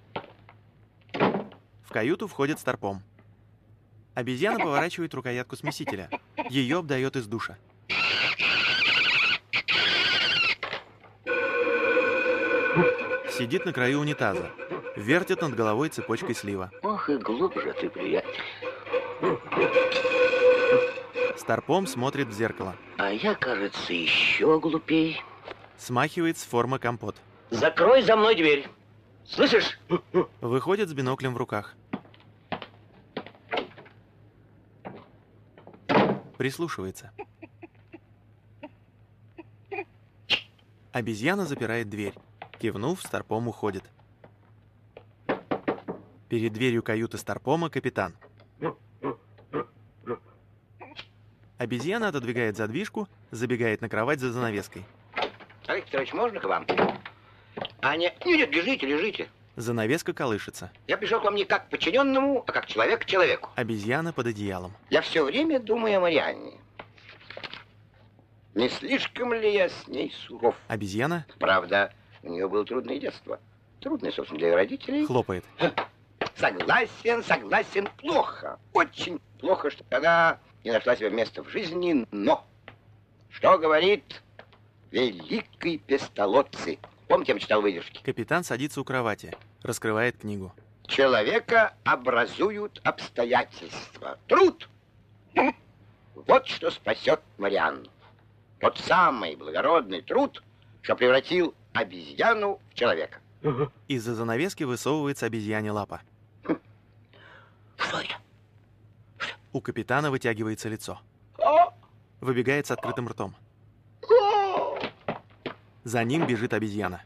В каюту входит Старпом. Обезьяна поворачивает рукоятку смесителя. Ее обдает из душа. Сидит на краю унитаза. Вертит над головой цепочкой слива. Ох и глубже ты, приятель. Старпом смотрит в зеркало. А я, кажется, еще глупей. Смахивает с формы компот. Закрой за мной дверь. Слышишь? Выходит с биноклем в руках. Прислушивается. Обезьяна запирает дверь. Кивнув, Старпом уходит. Перед дверью каюты Старпома капитан. Обезьяна отодвигает задвижку, забегает на кровать за занавеской. Олег Петрович, можно к вам? А не... Нет, лежите, лежите. Занавеска колышется. Я пришел к вам не как к подчиненному, а как человек к человеку. Обезьяна под одеялом. Я все время думаю о Марианне. Не слишком ли я с ней суров? Обезьяна? Правда, у нее было трудное детство. Трудное, собственно, для ее родителей. Хлопает. Согласен, согласен, плохо. Очень плохо, что она не нашла себе места в жизни, но... Что говорит великий Песталоцци? Помните, я читал выдержки? Капитан садится у кровати, раскрывает книгу. Человека образуют обстоятельства. Труд! Вот что спасет Марианну. Тот самый благородный труд, что превратил обезьяну в человека. Из-за занавески высовывается обезьяне лапа. Что это? У капитана вытягивается лицо. Выбегает с открытым ртом. За ним бежит обезьяна.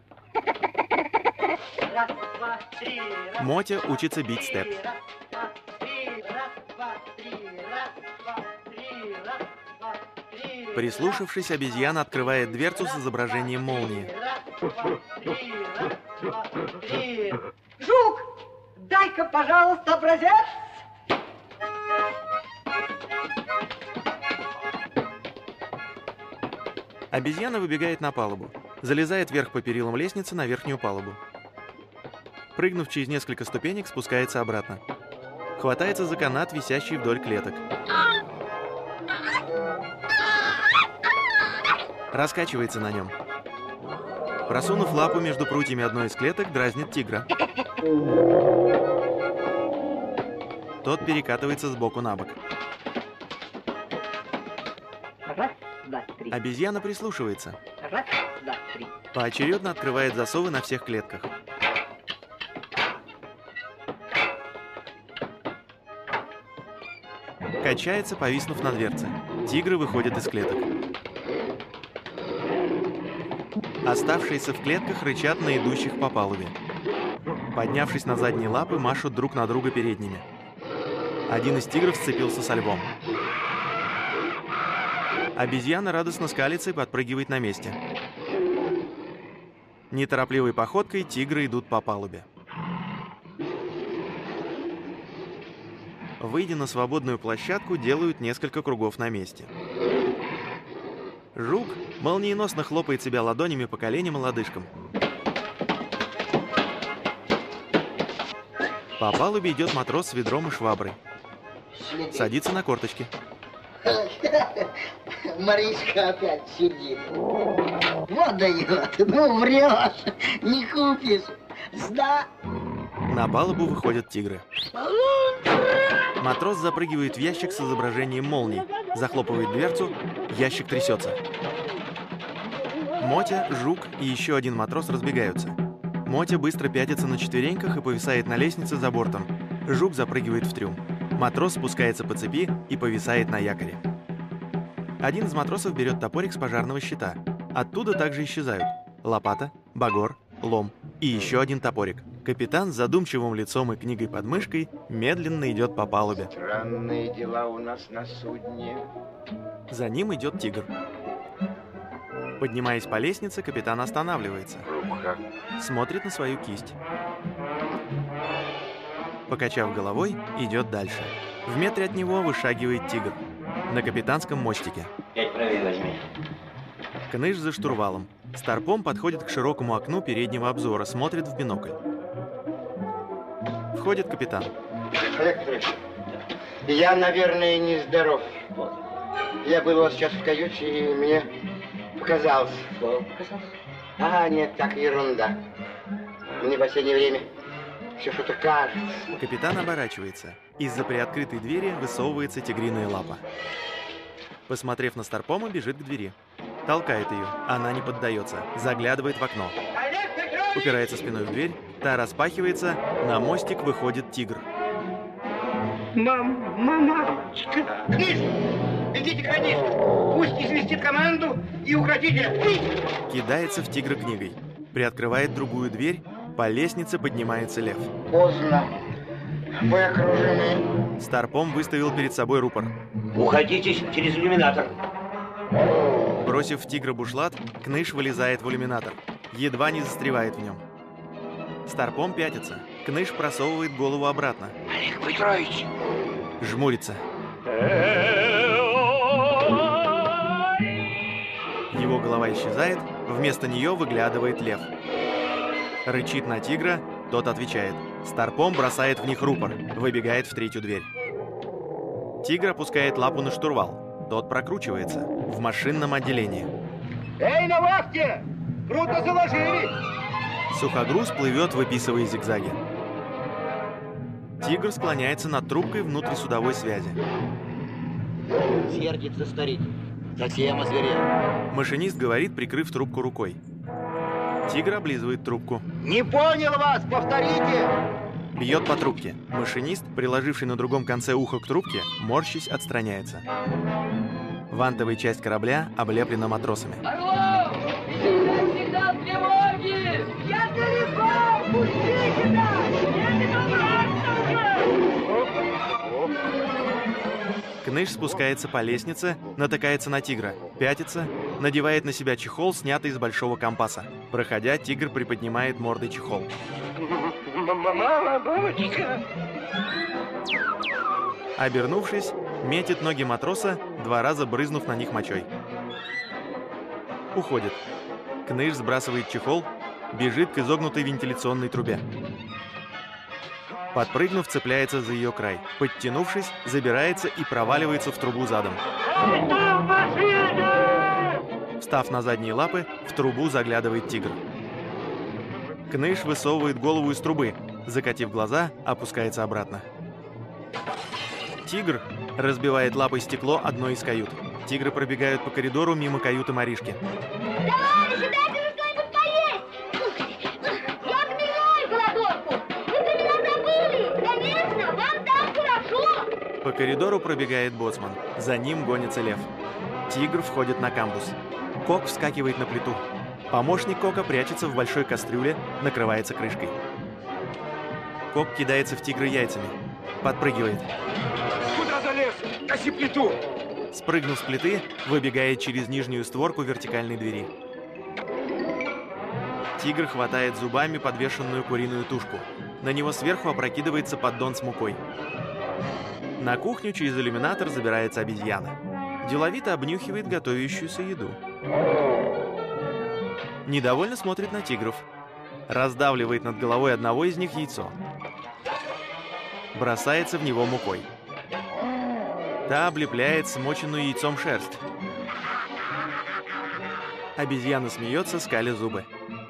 Раз, два, три, раз, Мотя учится бить степ. раз, два, три, раз, два, три, раз, два, три, раз, два, три, Прислушавшись, обезьяна открывает дверцу с изображением молнии. раз, два, три, раз, два, три. Жук, дай-ка, пожалуйста, образец. Обезьяна выбегает на палубу. Залезает вверх по перилам лестницы на верхнюю палубу. Прыгнув через несколько ступенек, спускается обратно. Хватается за канат, висящий вдоль клеток. Раскачивается на нем. Просунув лапу между прутьями одной из клеток, дразнит тигра. Тот перекатывается сбоку на бок. Раз, два, три. Обезьяна прислушивается. Раз, два, три. Поочередно открывает засовы на всех клетках. Качается, повиснув на дверце. Тигры выходят из клеток. Оставшиеся в клетках рычат на идущих по палубе. Поднявшись на задние лапы, машут друг на друга передними. Один из тигров сцепился со львом. Обезьяна радостно скалится и подпрыгивает на месте. Неторопливой походкой тигры идут по палубе. Выйдя на свободную площадку, делают несколько кругов на месте. Жук молниеносно хлопает себя ладонями по коленям и лодыжкам. По палубе идет матрос с ведром и шваброй. Садится на корточки. Маришка опять сидит. Вот дает, ну врешь, не купишь. Сда. На палубу выходят тигры. Матрос запрыгивает в ящик с изображением молний, захлопывает дверцу, ящик трясется. Мотя, Жук и еще один матрос разбегаются. Мотя быстро пятится на четвереньках и повисает на лестнице за бортом. Жук запрыгивает в трюм. Матрос спускается по цепи и повисает на якоре. Один из матросов берет топорик с пожарного щита. Оттуда также исчезают лопата, багор, лом и еще один топорик. Капитан с задумчивым лицом и книгой под мышкой медленно идет по палубе. Странные дела у нас на судне. За ним идет тигр. Поднимаясь по лестнице, капитан останавливается. Смотрит на свою кисть. Покачав головой, идет дальше. В метре от него вышагивает тигр. На капитанском мостике. Пять правее возьми. Кныш за штурвалом. Старпом подходит к широкому окну переднего обзора, смотрит в бинокль. Входит капитан. Олег Петрович, я, наверное, нездоров. Я был у вас сейчас в каюте, и мне показалось. Что показалось? А, нет, так ерунда. Мне в последнее время все что-то кажется. Капитан оборачивается. Из-за приоткрытой двери высовывается тигриная лапа. Посмотрев на Старпома, бежит к двери. Толкает ее. Она не поддается. Заглядывает в окно. Упирается спиной в дверь. Та распахивается. На мостик выходит тигр. Мам, мамочка. Книж, идите к воде. Пусть известит команду и укротителя. Кидается в тигра книгой. Приоткрывает другую дверь. По лестнице поднимается лев. Поздно. Мы окружены. Старпом выставил перед собой рупор. Уходите через иллюминатор. Бросив в тигра бушлат, Кныш вылезает в иллюминатор. Едва не застревает в нем. Старпом пятится. Кныш просовывает голову обратно. Олег Петрович. Жмурится. Его голова исчезает. Вместо нее выглядывает лев. Рычит на тигра, тот отвечает. Старпом бросает в них рупор, выбегает в третью дверь. Тигр опускает лапу на штурвал. Тот прокручивается в машинном отделении. Эй, на вахте! Круто заложили! Сухогруз плывет, выписывая зигзаги. Тигр склоняется над трубкой внутрисудовой связи. Сердится старик. Совсем озверел. Машинист говорит, прикрыв трубку рукой. Тигр облизывает трубку. Не понял вас, повторите! Бьет по трубке. Машинист, приложивший на другом конце уха к трубке, морщись, отстраняется. Вантовая часть корабля облеплена матросами. Орлов! Сигнал тревоги! Я далеко! Пустите нас! Я не Кныш спускается по лестнице, натыкается на тигра, пятится, надевает на себя чехол, снятый из большого компаса. Проходя, тигр приподнимает мордой чехол. Мама, мамочка. Обернувшись, метит ноги матроса, два раза брызнув на них мочой. Уходит. Кныш сбрасывает чехол, бежит к изогнутой вентиляционной трубе. Подпрыгнув, цепляется за ее край. Подтянувшись, забирается и проваливается в трубу задом. Встав на задние лапы, в трубу заглядывает тигр. Кныш высовывает голову из трубы. Закатив глаза, опускается обратно. Тигр разбивает лапой стекло одной из кают. Тигры пробегают по коридору мимо каюты Маришки. Товарищи, дайте же что-нибудь поесть! Я отменяю голодовку! Вы про меня забыли! Конечно, вам там хорошо! По коридору пробегает боцман. За ним гонится лев. Тигр входит на камбуз. Кок вскакивает на плиту. Помощник Кока прячется в большой кастрюле, накрывается крышкой. Кок кидается в тигра яйцами. Подпрыгивает. Куда залез? Гаси плиту! Спрыгнув с плиты, выбегает через нижнюю створку вертикальной двери. Тигр хватает зубами подвешенную куриную тушку. На него сверху опрокидывается поддон с мукой. На кухню через иллюминатор забирается обезьяна. Деловито обнюхивает готовящуюся еду. Недовольно смотрит на тигров. Раздавливает над головой одного из них яйцо. Бросается в него мукой. Та облепляет смоченную яйцом шерсть. Обезьяна смеется, скаля зубы.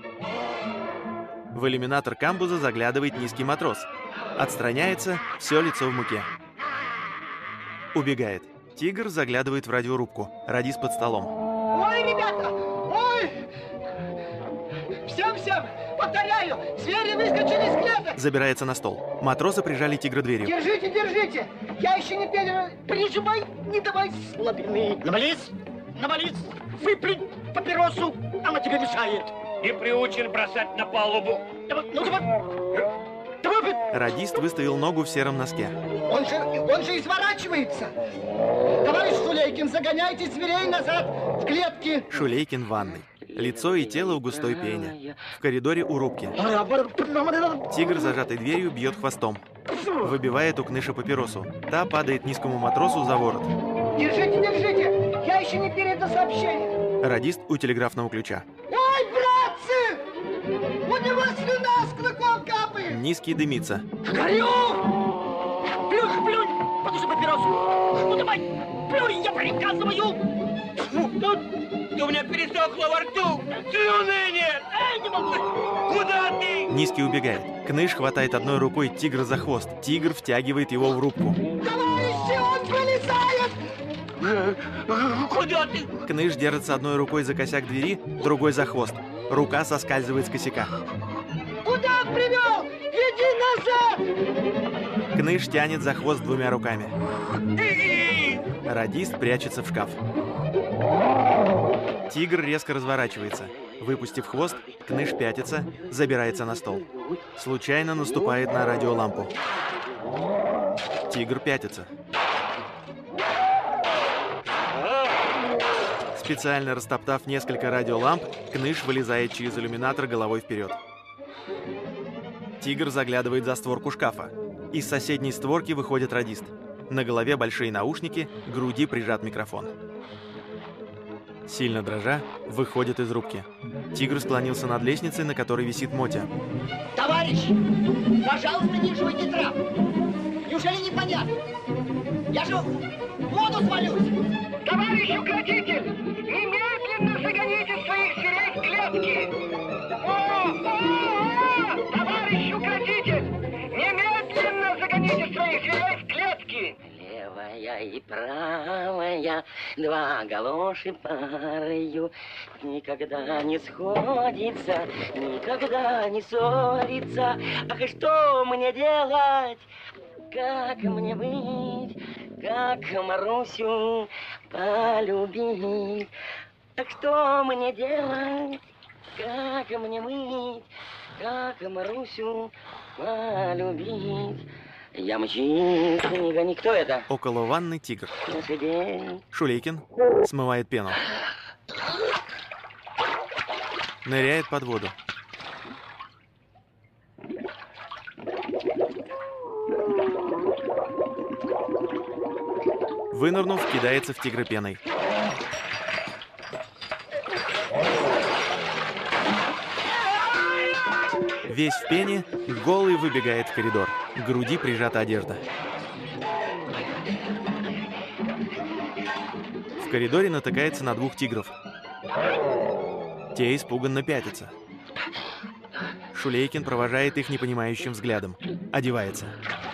В иллюминатор камбуза заглядывает низкий матрос. Отстраняется, все лицо в муке. Убегает. Тигр заглядывает в радиорубку. Радист под столом. Ой, ребята! Ой! Всем-всем! Повторяю! Звери выскочили из клеток! Забирается на стол. Матросы прижали тигра дверью. Держите, держите! Я еще не переживаю! Прижимай, не давай слабины! Навались! Навались! Выплюнь папиросу! Она тебе мешает! Не приучен бросать на палубу. Давай, ну давай! Радист выставил ногу в сером носке. Он же, он же изворачивается! Товарищ Шулейкин, загоняйте зверей назад в клетки! Шулейкин в ванной. Лицо и тело в густой пене. В коридоре у рубки. Тигр, зажатой дверью, бьет хвостом. Выбивает у Кныша папиросу. Та падает низкому матросу за ворот. Держите, держите! Я еще не передал сообщение! Радист у телеграфного ключа. Ой, братцы! У него слюна с клыком капает! Низкий дымится. Горю! Плюнь, плюнь! Подуши папиросу! Ну давай! Плюнь, я приказываю! У меня пересохло во рту! Слюны нет! Эй, не могу! Куда ты? Низкий убегает. Кныш хватает одной рукой тигра за хвост. Тигр втягивает его в рубку. Товарищи, он вылезает! Куда ты? Кныш держится одной рукой за косяк двери, другой за хвост. Рука соскальзывает с косяка. Куда привел? Иди назад! Кныш тянет за хвост двумя руками. Радист прячется в шкаф. Тигр резко разворачивается. Выпустив хвост, Кныш пятится, забирается на стол. Случайно наступает на радиолампу. Тигр пятится. Специально растоптав несколько радиоламп, Кныш вылезает через иллюминатор головой вперед. Тигр заглядывает за створку шкафа. Из соседней створки выходит радист. На голове большие наушники, к груди прижат микрофон. Сильно дрожа, выходит из рубки. Тигр склонился над лестницей, на которой висит Мотя. Товарищ, пожалуйста, не жуйте трав. Неужели непонятно? Я же в воду свалюсь. Товарищ укротитель, немедленно загоните своих зверей в клетки! О, о, о! Товарищ укротитель, немедленно загоните своих зверей в клетки! Левая и правая, два галоши парою, никогда не сходится, никогда не ссорится. Ах, и что мне делать? Как мне быть? Как Марусю полюбить? Так что мне делать? Как мне быть? Как Марусю полюбить? Я мчится, не гони. Кто это? Около ванны тигр. Лошадей. Шулейкин смывает пену. Ныряет под воду. Вынырнув, кидается в тигра пеной. Весь в пене, голый выбегает в коридор. К груди прижата одежда. В коридоре натыкается на двух тигров. Те испуганно пятятся. Шулейкин провожает их непонимающим взглядом. Одевается.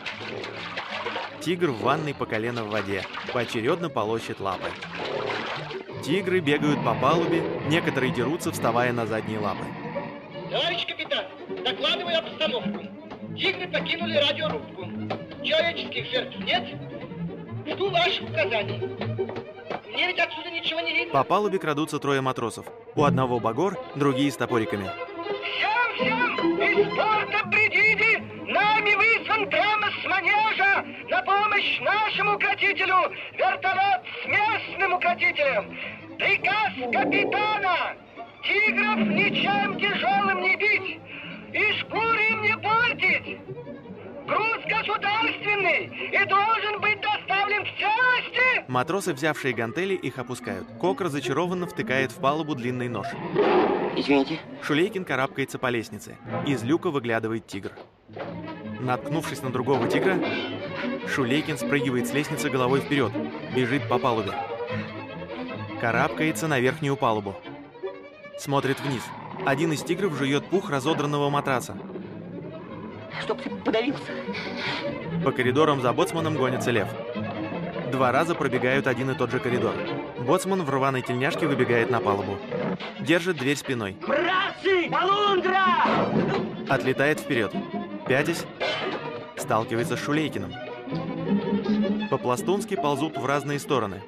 Тигр в ванной по колено в воде. Поочередно полощет лапы. Тигры бегают по палубе, некоторые дерутся, вставая на задние лапы. Товарищ капитан, докладываю обстановку. Тигры покинули радиорубку. Человеческих жертв нет. Жду ваших указаний. Мне ведь отсюда ничего не видно. По палубе крадутся трое матросов. У одного багор, другие с топориками. Всем, всем из порта Бредиди нами выслан прямо с манежа на помощь нашему укротителю вертолет с местным укротителем. Приказ капитана: тигров ничем тяжелым не бить и шкуры им не портить. Груз государственный и должен быть доставлен в целости. Матросы, взявшие гантели, их опускают. Кок разочарованно втыкает в палубу длинный нож. Извините. Шулейкин карабкается по лестнице. Из люка выглядывает тигр. Наткнувшись на другого тигра, Шулейкин спрыгивает с лестницы головой вперед, бежит по палубе. Карабкается на верхнюю палубу. Смотрит вниз. Один из тигров жует пух разодранного матраса. Чтоб ты подавился. По коридорам за боцманом гонится лев. Два раза пробегают один и тот же коридор. Боцман в рваной тельняшке выбегает на палубу. Держит дверь спиной. Братцы, полундра! Отлетает вперед. Пятясь, сталкивается с Шулейкиным. По-пластунски ползут в разные стороны.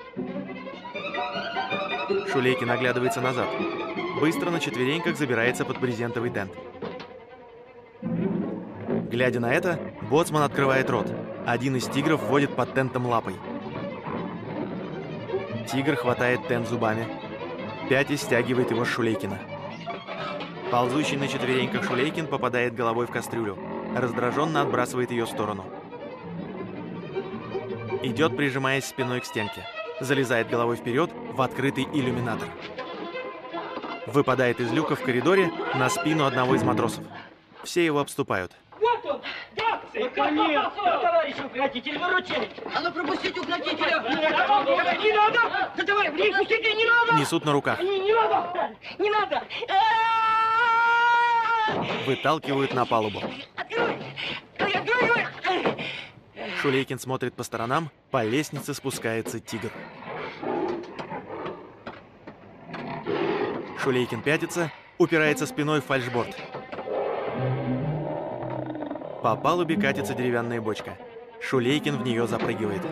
Шулейкин оглядывается назад. Быстро на четвереньках забирается под брезентовый тент. Глядя на это, боцман открывает рот. Один из тигров вводит под тентом лапой. Тигр хватает тент зубами. Пятясь стягивает его с Шулейкина. Ползущий на четвереньках Шулейкин попадает головой в кастрюлю. Раздраженно отбрасывает ее в сторону. Идет, прижимаясь спиной к стенке. Залезает головой вперед в открытый иллюминатор. Выпадает из люка в коридоре на спину одного из матросов. Все его обступают. Вот он, братцы! Наконец-то, товарищ укротитель, выручили! А ну пропустите укротителя! Не надо! Да давай, не пустите, не надо! Несут на руках. Не, не надо! Не надо! Выталкивают на палубу. Шулейкин смотрит по сторонам, по лестнице спускается тигр. Шулейкин пятится, упирается спиной в фальшборд. По палубе катится деревянная бочка. Шулейкин в нее запрыгивает.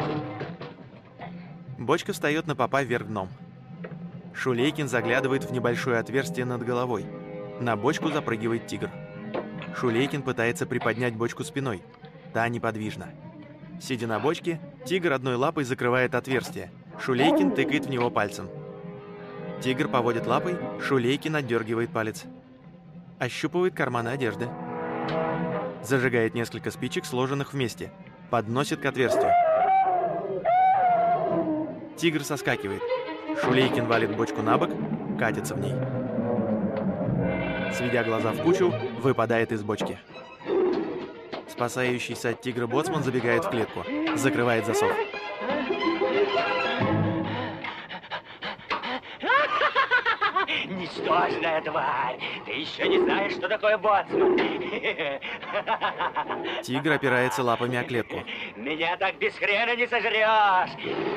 Бочка встает на попа вверх дном. Шулейкин заглядывает в небольшое отверстие над головой. На бочку запрыгивает тигр. Шулейкин пытается приподнять бочку спиной. Та неподвижна. Сидя на бочке, тигр одной лапой закрывает отверстие. Шулейкин тыкает в него пальцем. Тигр поводит лапой, Шулейкин отдергивает палец. Ощупывает карманы одежды. Зажигает несколько спичек, сложенных вместе. Подносит к отверстию. Тигр соскакивает. Шулейкин валит бочку на бок, катится в ней. Сведя глаза в кучу, выпадает из бочки. Спасающийся от тигра боцман забегает в клетку. Закрывает засов. Ничтожная тварь! Ты еще не знаешь, что такое боцман! Тигр опирается лапами о клетку. Меня так без хрена не сожрешь!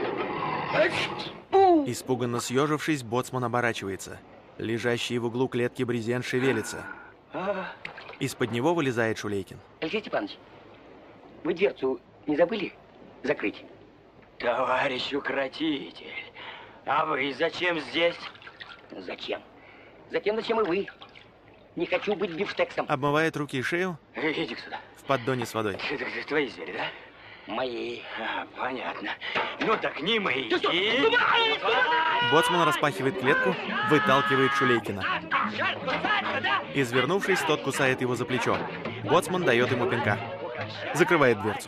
Испуганно съежившись, боцман оборачивается. Лежащий в углу клетки брезент шевелится. Из-под него вылезает Шулейкин. Алексей Степанович, вы дверцу не забыли закрыть? Товарищ укротитель, а вы зачем здесь? Зачем? Затем, зачем и вы. Не хочу быть бифштексом. Обмывает руки и шею. Иди сюда. В поддоне с водой. Твои звери, да? Мои. А, понятно. Ну так не мои. Боцман распахивает клетку, выталкивает Шулейкина. Извернувшись, тот кусает его за плечо. Боцман дает ему пинка. Закрывает дверцу.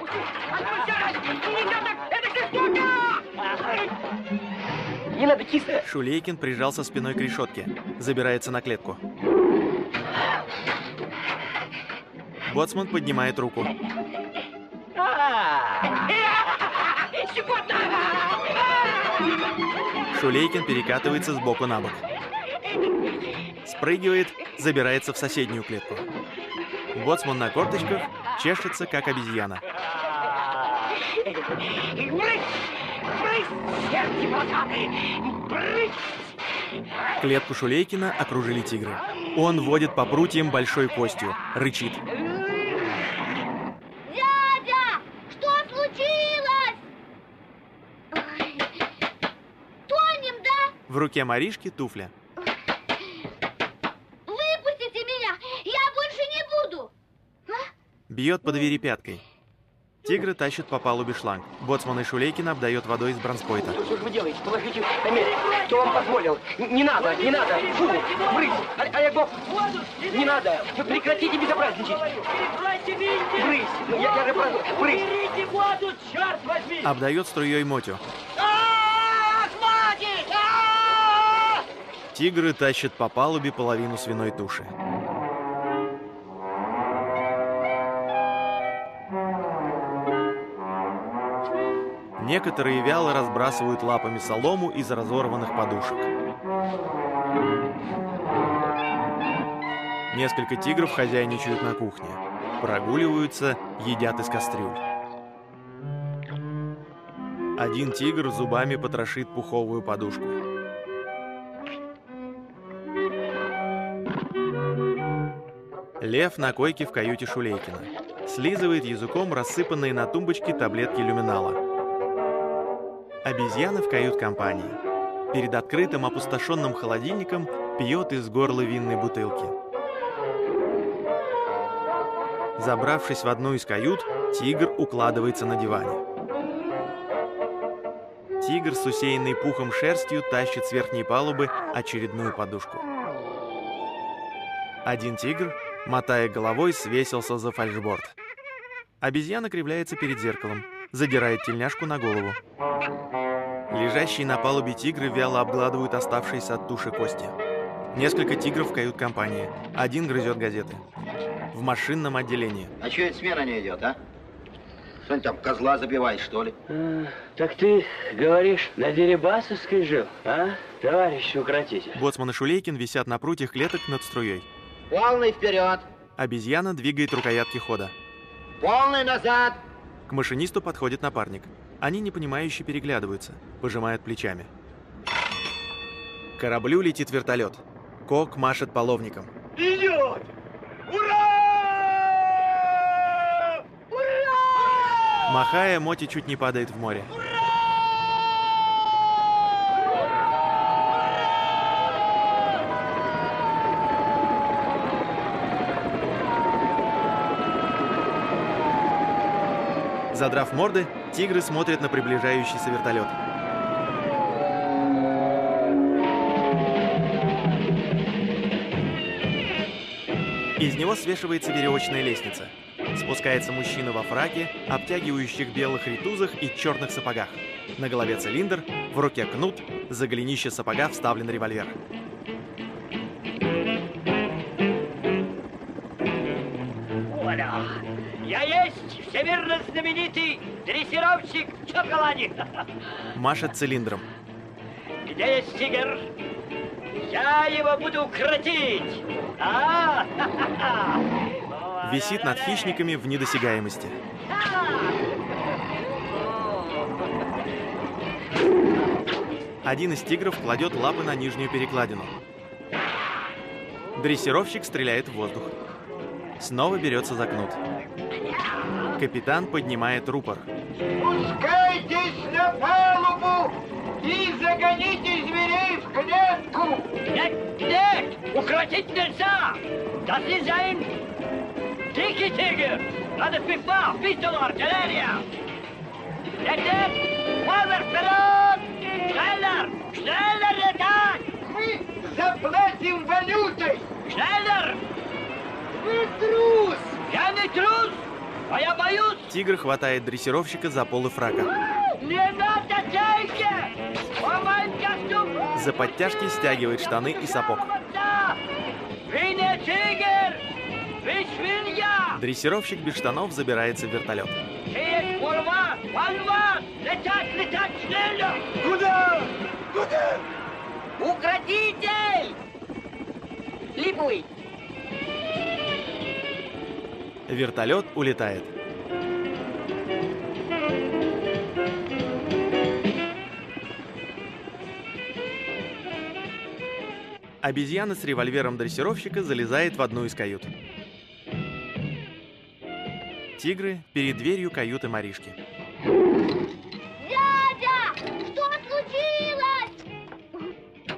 Не надо, киса. Шулейкин прижался спиной к решетке. Забирается на клетку. Боцман поднимает руку. Шулейкин перекатывается с боку на бок. Спрыгивает, забирается в соседнюю клетку. Боцман на корточках чешется, как обезьяна. Клетку Шулейкина окружили тигры. Он водит по прутьям большой костью, рычит. Дядя! Что случилось? В руке Маришки туфля. Выпустите меня! Я больше не буду! Бьет по двери пяткой. Тигры тащат по палубе шланг. Боцман и Шулейкин обдает водой из бронспойта. Что же вы делаете? Положите на место. Кто вам позволил? Не надо, не надо. Фу, брысь. Олегов, не надо. Вы прекратите безобразничать. Брысь. Ну, я, я же просто... Брысь. Берите воду, черт возьми! Обдает струей Мотю. А, хватит! А! Тигры тащат по палубе половину свиной туши. Некоторые вяло разбрасывают лапами солому из разорванных подушек. Несколько тигров хозяйничают на кухне. Прогуливаются, едят из кастрюль. Один тигр зубами потрошит пуховую подушку. Лев на койке в каюте Шулейкина. Слизывает языком рассыпанные на тумбочке таблетки люминала. Обезьяна в кают-компании. Перед открытым опустошенным холодильником пьет из горла винной бутылки. Забравшись в одну из кают, тигр укладывается на диване. Тигр с усеянной пухом шерстью тащит с верхней палубы очередную подушку. Один тигр, мотая головой, свесился за фальшборд. Обезьяна кривляется перед зеркалом, задирает тельняшку на голову. Лежащие на палубе тигры вяло обгладывают оставшиеся от туши кости. Несколько тигров в кают-компании. Один грызет газеты. В машинном отделении. А что эта смена не идет, а? Что-нибудь там, козла забиваешь, что ли? А, так ты говоришь, на Дерибасовской жил, а, товарищ укротитель? Боцман и Шулейкин висят на прутьях клеток над струей. Полный вперед! Обезьяна двигает рукоятки хода. Полный назад! К машинисту подходит напарник. Они непонимающе переглядываются, пожимают плечами. К кораблю летит вертолет. Кок машет половником. Идет! Ура! Ура! Махая, Моти чуть не падает в море. Задрав морды, тигры смотрят на приближающийся вертолет. Из него свешивается веревочная лестница. Спускается мужчина во фраке, обтягивающих белых ритузах и черных сапогах. На голове цилиндр, в руке кнут, за голенище сапога вставлен револьвер. Вуаля! Я есть всемирно знаменитый дрессировщик в шоколаде. Машет цилиндром. Где есть тигр? Я его буду кротить. А? Висит над хищниками в недосягаемости. Один из тигров кладет лапы на нижнюю перекладину. Дрессировщик стреляет в воздух. Снова берется за кнут. Капитан поднимает рупор. Спускайтесь на палубу и загоните зверей в клетку! Нет, нет! Укротить нельзя! Das ist ein дикий тигр! Надо пифа, пистол, артиллерия! Нет, нет! Форвард, вперед! Шнеллер! Шнеллер летать! Мы заплатим валютой! Шнеллер! Вы трус! Я не трус! А я боюсь! Тигр хватает дрессировщика за полы фрака. Не надо деньги! Помой костюм! За подтяжки стягивает штаны и сапог. Вы не тигр! Вы свинья! Дрессировщик без штанов забирается в вертолет. Есть форма! Вон вас! Летать, летать, шнеллер! Куда? Куда? Укротитель! Липовый! Вертолет улетает. Обезьяна с револьвером дрессировщика залезает в одну из кают. Тигры перед дверью каюты Маришки. Дядя! Что случилось?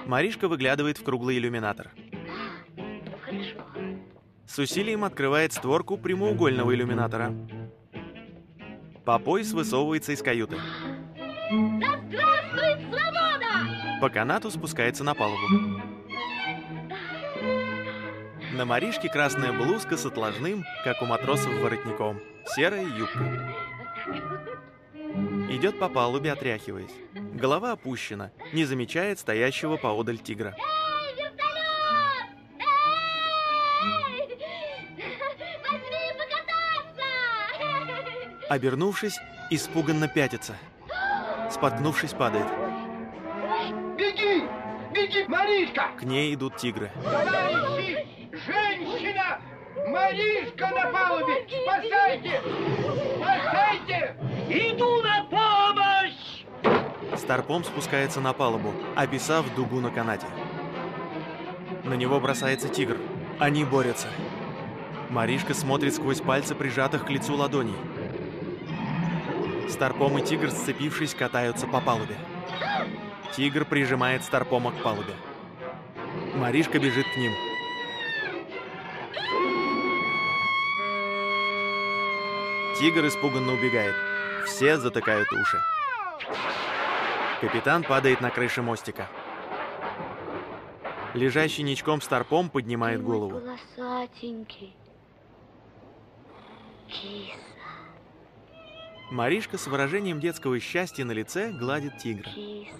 Маришка выглядывает в круглый иллюминатор. Хорошо. С усилием открывает створку прямоугольного иллюминатора. По пояс высовывается из каюты. Да здравствует свобода! По канату спускается на палубу. На Маришке красная блузка с отложным, как у матросов, воротником. Серая юбка. Идет по палубе, отряхиваясь. Голова опущена, не замечает стоящего поодаль тигра. Эй, вертолет! Эй! Возьми покататься! Обернувшись, испуганно пятится. Споткнувшись, падает. Беги! Беги, Маришка! К ней идут тигры. Товарищи! Женщина! Маришка на палубе! Спасайте! Спасайте! Иду на помощь! Старпом спускается на палубу, описав дугу на канате. На него бросается тигр. Они борются. Маришка смотрит сквозь пальцы прижатых к лицу ладоней. Старпом и тигр, сцепившись, катаются по палубе. Тигр прижимает Старпома к палубе. Маришка бежит к ним. Тигр испуганно убегает. Все затыкают уши. Капитан падает на крыше мостика. Лежащий ничком Старпом поднимает голову. Волосатенький. Киса. Маришка с выражением детского счастья на лице гладит тигра. Киса.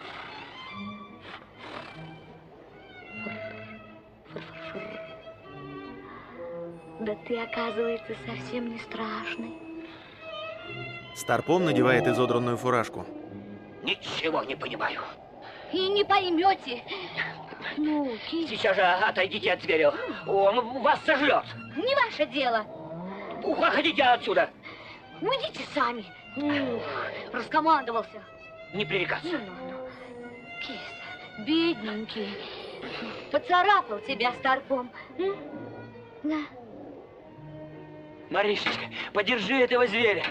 Да ты, оказывается, совсем не страшный. Старпом надевает изодранную фуражку. Ничего не понимаю. И не поймете. Ну, киса. Сейчас же отойдите от зверя. Он вас сожрет. Не ваше дело. Уходите отсюда. Уйдите сами. Ух, раскомандовался. Не пререкаться. Ну, ну, ну. Киса, бедненький. Поцарапал тебя Старпом. М? Да. Маришечка, подержи этого зверя.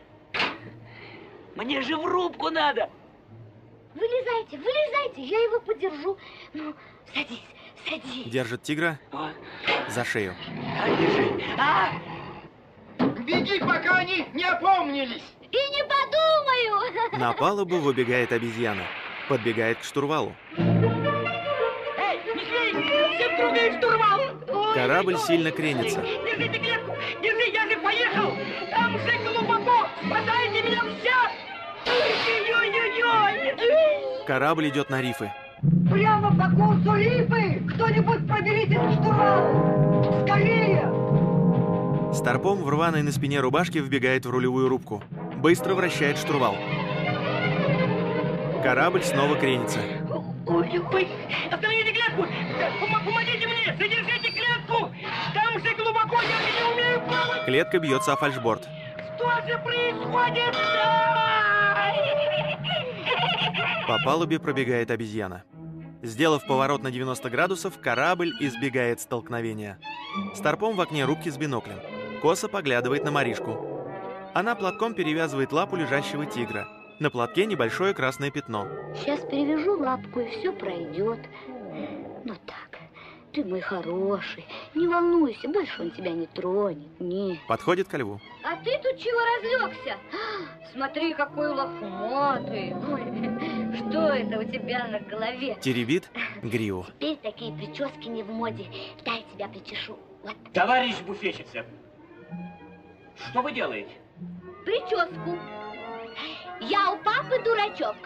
Мне же в рубку надо. Вылезайте, вылезайте, я его подержу. Ну, садись, садись. Держит тигра за шею. А, держи. А! Беги, пока они не опомнились. И не подумаю. На палубу выбегает обезьяна. Подбегает к штурвалу. Эй, не смей! Все трогай штурвал! Ой, Корабль ой, сильно ой. кренится. Держите клетку! Держи, я же поехал! Там же глубоко! Спасайте меня все! Ой-ой-ой-ой! Корабль идет на рифы. Прямо по курсу рифы! Кто-нибудь проберите штурвал! Скорее! Старпом в рваной на спине рубашке вбегает в рулевую рубку. Быстро вращает штурвал. Корабль снова кренится. Ой-ой! Остановите клетку! Пом- Помогите мне! Задержите клетку! Там же глубоко! Я не умею плавать! Клетка бьется о фальшборд. Что же происходит? По палубе пробегает обезьяна. Сделав поворот на девяносто градусов, корабль избегает столкновения. Старпом в окне рубки с биноклем. Косо поглядывает на Маришку. Она платком перевязывает лапу лежащего тигра. На платке небольшое красное пятно. Сейчас перевяжу лапку, и все пройдет. Ну так, ты мой хороший. Не волнуйся, больше он тебя не тронет. Не. Подходит ко льву. А ты тут чего разлегся? Смотри, какой лохматый. Ой, что это у тебя на голове? Теребит гриву. Теперь такие прически не в моде. Дай тебя причешу. Вот. Товарищ буфетчица, что вы делаете? Прическу. Я у папы дурачок.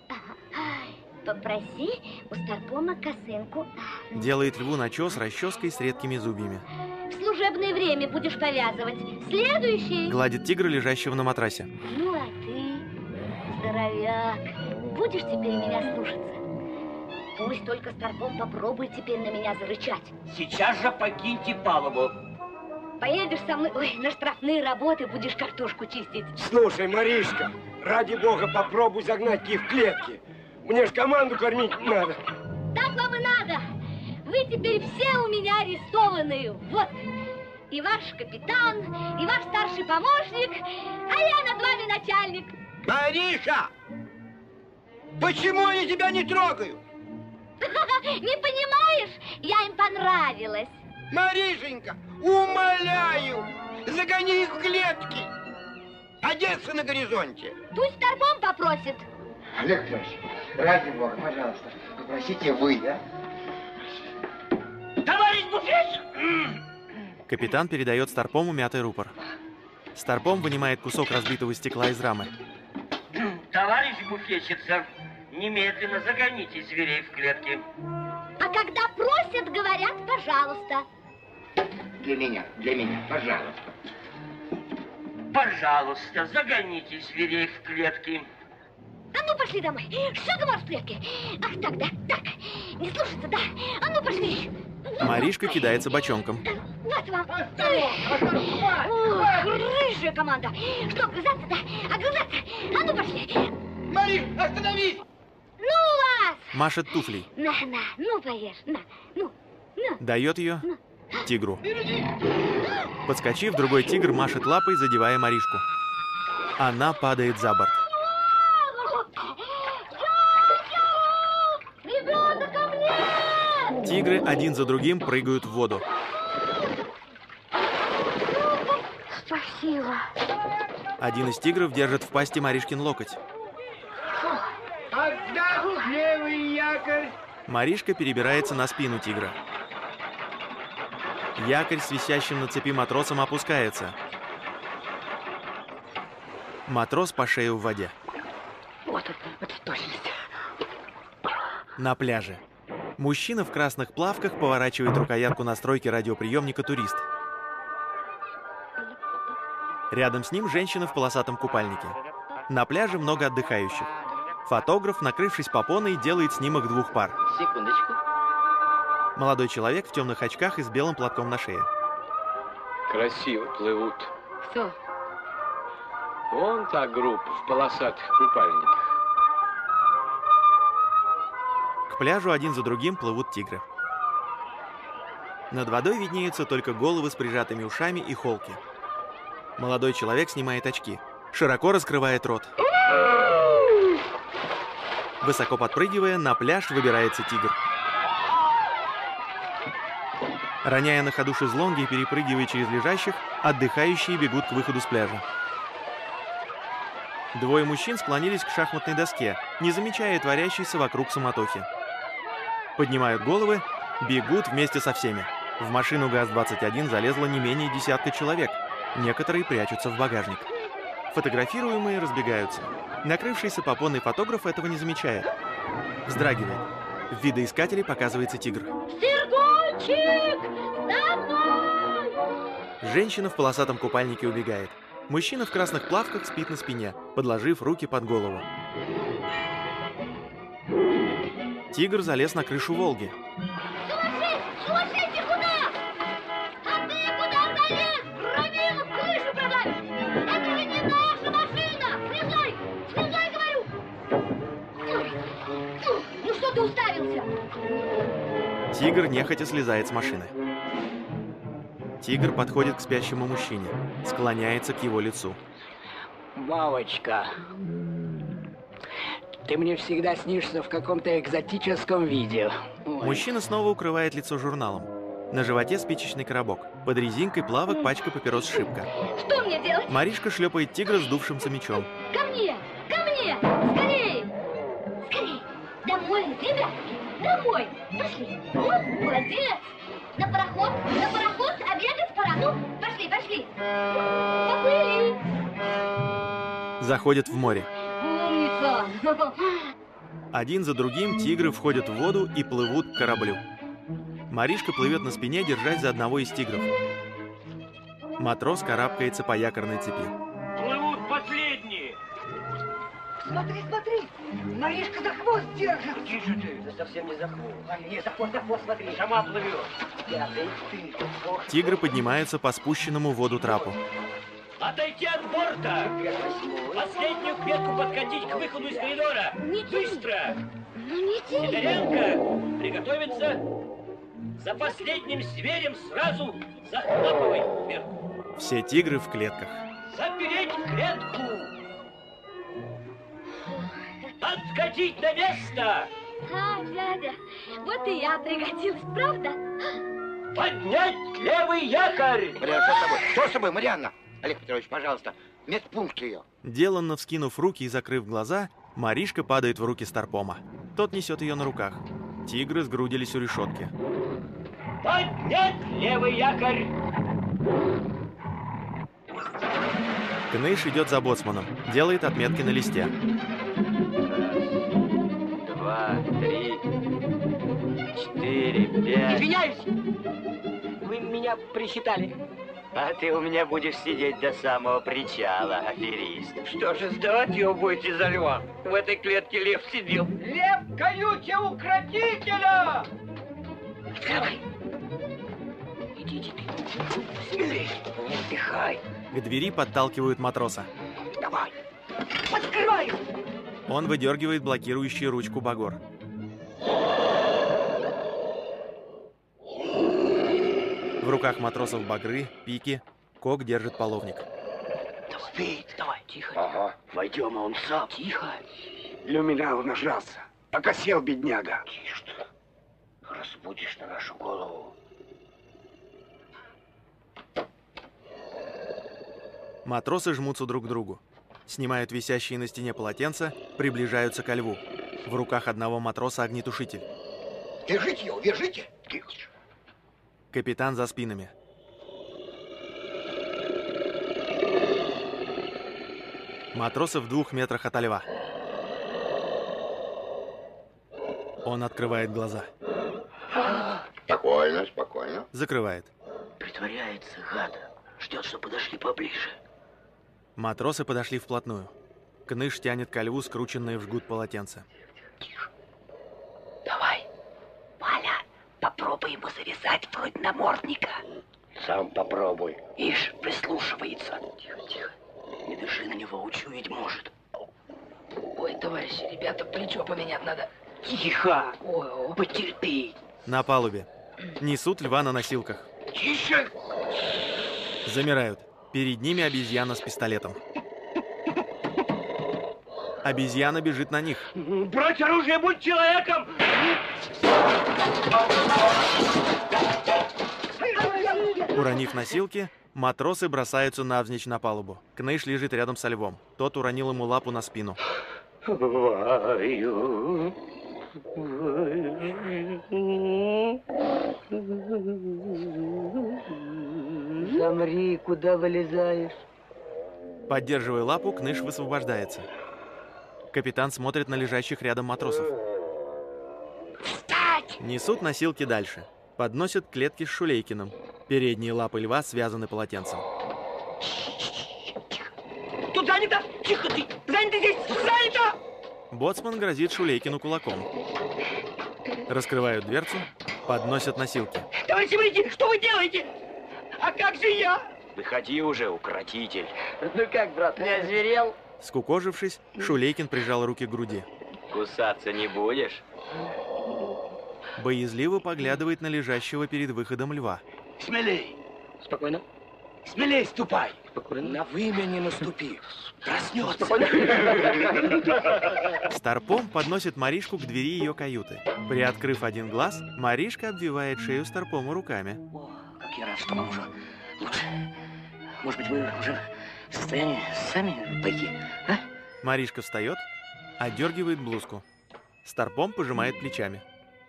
Попроси у Старпома косынку. Делает льву начес расческой с редкими зубьями. В служебное время будешь повязывать. Следующий. Гладит тигра, лежащего на матрасе. Ну, а ты, здоровяк, будешь теперь меня слушаться? Пусть только Старпом попробует теперь на меня зарычать. Сейчас же покиньте палубу. Поедешь со мной, ой, на штрафные работы, будешь картошку чистить. Слушай, Маришка, ради бога, попробуй загнать их в клетки. Мне ж команду кормить надо. Так вам и надо. Вы теперь все у меня арестованные. Вот. И ваш капитан, и ваш старший помощник, а я над вами начальник. Мариша! Почему они тебя не трогают? Не понимаешь? Я им понравилась. Маришенька, умоляю, загони их в клетки. Одесса на горизонте. Пусть Старпом попросит. Олег Петрович, ради бога, пожалуйста, попросите вы, да? Товарищ буфетчик! Капитан передает Старпому мятый рупор. Старпом вынимает кусок разбитого стекла из рамы. Товарищ буфетчица, немедленно загоните зверей в клетки. А когда просят, говорят, пожалуйста. Для меня, для меня, пожалуйста. Пожалуйста, загоните зверей в клетки. А ну пошли домой. Что ты можешь в клетке? Ах, так, да, так. Не слушаться, да? А ну пошли. Маришка кидается бочонком. Вот вам. Ох, рыжая команда. Что, грызаться, да? Огрызаться? А ну пошли. Мариш, остановись! Ну вас! Машет туфлей. На, на, ну поешь, на, ну, ну. Дает ее тигру. Подскочив, другой тигр машет лапой, задевая Маришку. Она падает за борт. Ребята, ко мне! Тигры один за другим прыгают в воду. Спасибо. Один из тигров держит в пасти Маришкин локоть. Отдать левый якорь. Маришка перебирается на спину тигра. Якорь с висящим на цепи матросом опускается. Матрос по шею в воде. Вот это, вот это точность. На пляже. Мужчина в красных плавках поворачивает рукоятку настройки радиоприемника «Турист». Рядом с ним женщина в полосатом купальнике. На пляже много отдыхающих. Фотограф, накрывшись попоной, делает снимок двух пар. Секундочку. Молодой человек в темных очках и с белым платком на шее. Красиво плывут. Кто? Вон та группа в полосатых купальниках. К пляжу один за другим плывут тигры. Над водой виднеются только головы с прижатыми ушами и холки. Молодой человек снимает очки, широко раскрывает рот. Высоко подпрыгивая, на пляж выбирается тигр. Роняя на ходу шезлонги и перепрыгивая через лежащих, отдыхающие бегут к выходу с пляжа. Двое мужчин склонились к шахматной доске, не замечая творящейся вокруг суматохи. Поднимают головы, бегут вместе со всеми. В машину ГАЗ двадцать один залезло не менее десятка человек. Некоторые прячутся в багажник. Фотографируемые разбегаются. Накрывшийся попонный фотограф этого не замечает. Вздрагивает. В видоискателе показывается тигр. Сергунчик! Домой! Женщина в полосатом купальнике убегает. Мужчина в красных плавках спит на спине, подложив руки под голову. Тигр залез на крышу «Волги». Сумасшедший! Сумасшедший, куда? А ты куда залез? Громила, крышу продавишь! Это же не наша машина! Слезай! Слезай, говорю! Ну что ты уставился? Тигр нехотя слезает с машины. Тигр подходит к спящему мужчине, склоняется к его лицу. Вовочка, ты мне всегда снишься в каком-то экзотическом виде. Ой. Мужчина снова укрывает лицо журналом. На животе спичечный коробок. Под резинкой плавок пачка папирос «Шипка». Что мне делать? Маришка шлепает тигра сдувшимся мечом. Ко мне! Ко мне! Скорей! Скорей! Домой, ребятки! Домой! Пошли! Вот, молодец! На пароход! На пароход! Обедать пора! Ну, пошли, пошли! Поплыли! Заходят в море. Умница! Один за другим тигры входят в воду и плывут к кораблю. Маришка плывет на спине, держась за одного из тигров. Матрос карабкается по якорной цепи. Плывут последние! Смотри, смотри! Маришка за хвост держит! Тише ты! Да совсем не за хвост. А, не, за хвост, за хвост, смотри. Сама плывет. Я, да и ты. Ох, Тигры поднимаются по спущенному в воду трапу. Отойти от борта! Последнюю клетку подкатить к выходу из коридора! Не тяни. Быстро! Ну не тяни. Сидоренко, приготовиться! За последним зверем сразу захлопывай вверх! Все тигры в клетках. Запереть клетку! Откатить на место! А, дядя, вот и я пригодилась, правда? Поднять левый якорь! Марианна, что с тобой? Что с тобой, Марианна? Олег Петрович, пожалуйста, медпункт ее. Деланно вскинув руки и закрыв глаза, Маришка падает в руки Старпома. Тот несет ее на руках. Тигры сгрудились у решетки. Поднять левый якорь! Кныш идет за боцманом, делает отметки на листе. Два, три, четыре, пять. Извиняюсь! Вы меня присчитали. А ты у меня будешь сидеть до самого причала, аферист. Что же, сдавать его будете за льва? В этой клетке лев сидел. Лев в каюте укротителя! Открывай. Иди, иди ты. Смелей. Не вдыхай. К двери подталкивают матроса. Давай. Открывай. Он выдергивает блокирующую ручку багор. В руках матросов багры, пики, Кок держит половник. Спит. Давай, тихо. Ага. Войдем, а он сам. Тихо. Люминал нажрался. Окосел, бедняга. Тише ты. Разбудишь на нашу голову. Матросы жмутся друг к другу. Снимают висящие на стене полотенца, приближаются ко льву. В руках одного матроса огнетушитель. Держите его, держите. Тихо. Капитан за спинами. Матросы в двух метрах от льва. Он открывает глаза. Спокойно, спокойно. Закрывает. Притворяется, гад. Ждет, что подошли поближе. Матросы подошли вплотную. Кныш тянет ко льву скрученное в жгут полотенце. Тихо. Давай. Валя, попробуй ему завязать вроде намордника. Сам попробуй. Ишь, прислушивается. Тихо, тихо. Не дыши на него, учуять может. Ой, товарищи, ребята, плечо поменять надо. Тихо. Ой, потерпи. На палубе. Несут льва на носилках. Тише. Замирают. Перед ними обезьяна с пистолетом. Обезьяна бежит на них. Брать оружие, будь человеком! Уронив носилки, матросы бросаются навзничь на палубу. Кныш лежит рядом со львом. Тот уронил ему лапу на спину. Ваю. Замри, куда вылезаешь? Поддерживая лапу, Кныш высвобождается. Капитан смотрит на лежащих рядом матросов. Встать! Несут носилки дальше. Подносят клетки с Шулейкиным. Передние лапы льва связаны полотенцем. Тут занято! Тихо ты! Занято здесь! Занято! Боцман грозит Шулейкину кулаком. Раскрывают дверцу, подносят носилки. Товарищи моряки, что вы делаете? А как же я? Выходи уже, укротитель. Ну как, брат, не озверел? Скукожившись, Шулейкин прижал руки к груди. Кусаться не будешь? Боязливо поглядывает на лежащего перед выходом льва. Смелей. Спокойно. Смелей ступай. Спокойно. На вымя не наступи. Проснется. Спокойно. Старпом подносит Маришку к двери ее каюты. Приоткрыв один глаз, Маришка обвивает шею Старпому руками. О, как я рад, что вам уже лучше. Может быть, вы уже в состоянии сами пойти, а? Маришка встает, отдергивает блузку. Старпом пожимает плечами.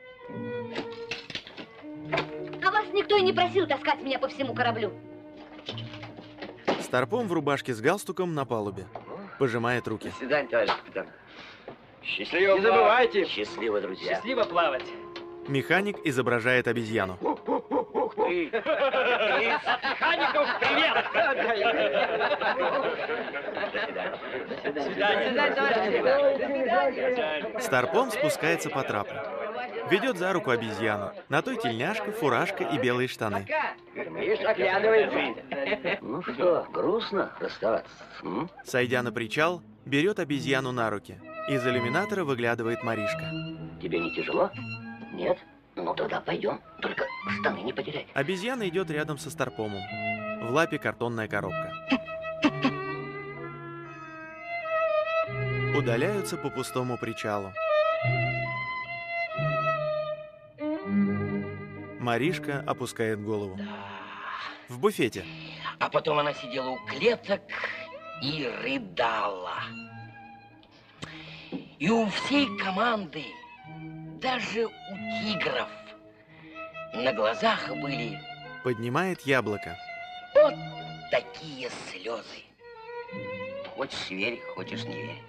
А вас никто и не просил таскать меня по всему кораблю. Старпом в рубашке с галстуком на палубе. Пожимает руки. До свидания, товарищ капитан. Счастливо Не забывайте. Счастливо, друзья. Счастливо плавать. Механик изображает обезьяну. Ух ты! Механиков, привет! До свидания. Старпом спускается по трапу. Ведет за руку обезьяну. На той тельняшка, фуражка и белые штаны. Видишь, оглядывается. Ну что, грустно расставаться? М? Сойдя на причал, берет обезьяну на руки. Из иллюминатора выглядывает Маришка. Тебе не тяжело? Нет? Ну тогда пойдем. Только штаны не потеряй. Обезьяна идет рядом со Старпомом. В лапе картонная коробка. Удаляются по пустому причалу. Маришка опускает голову. В буфете. А потом она сидела у клеток и рыдала. И у всей команды, даже у тигров, на глазах были Поднимает яблоко. вот такие слезы. Хочешь верь, хочешь не верь.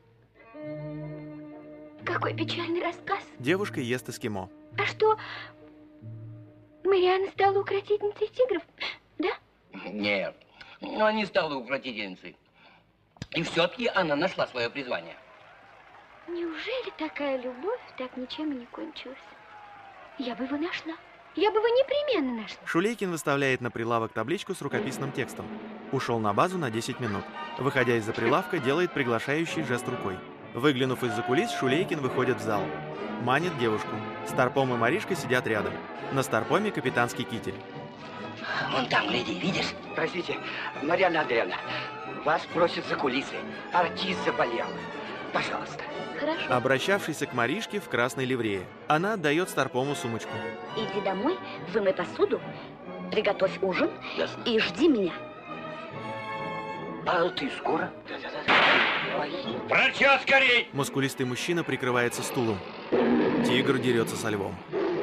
Какой печальный рассказ. Девушка ест эскимо. А что, Марианна стала укротительницей тигров, да? Нет, она не стала укротительницей. И все-таки она нашла свое призвание. Неужели такая любовь так ничем и не кончилась? Я бы его нашла. Я бы его непременно нашла. Шулейкин выставляет на прилавок табличку с рукописным текстом. Ушел на базу на десять минут. Выходя из-за прилавка, делает приглашающий жест рукой. Выглянув из-за кулис, Шулейкин выходит в зал. Манит девушку. Старпом и Маришка сидят рядом. На старпоме капитанский китель. Вон там, гляди, видишь? Простите, Марьяна Андреевна, вас просят за кулисы. Артист заболел. Пожалуйста. Хорошо. Обращавшийся к Маришке в красной ливрее. Она отдает старпому сумочку. Иди домой, вымой посуду, приготовь ужин Ясно. и жди меня. А ты скоро? Врача скорей! Мускулистый мужчина прикрывается стулом. Тигр дерется со львом.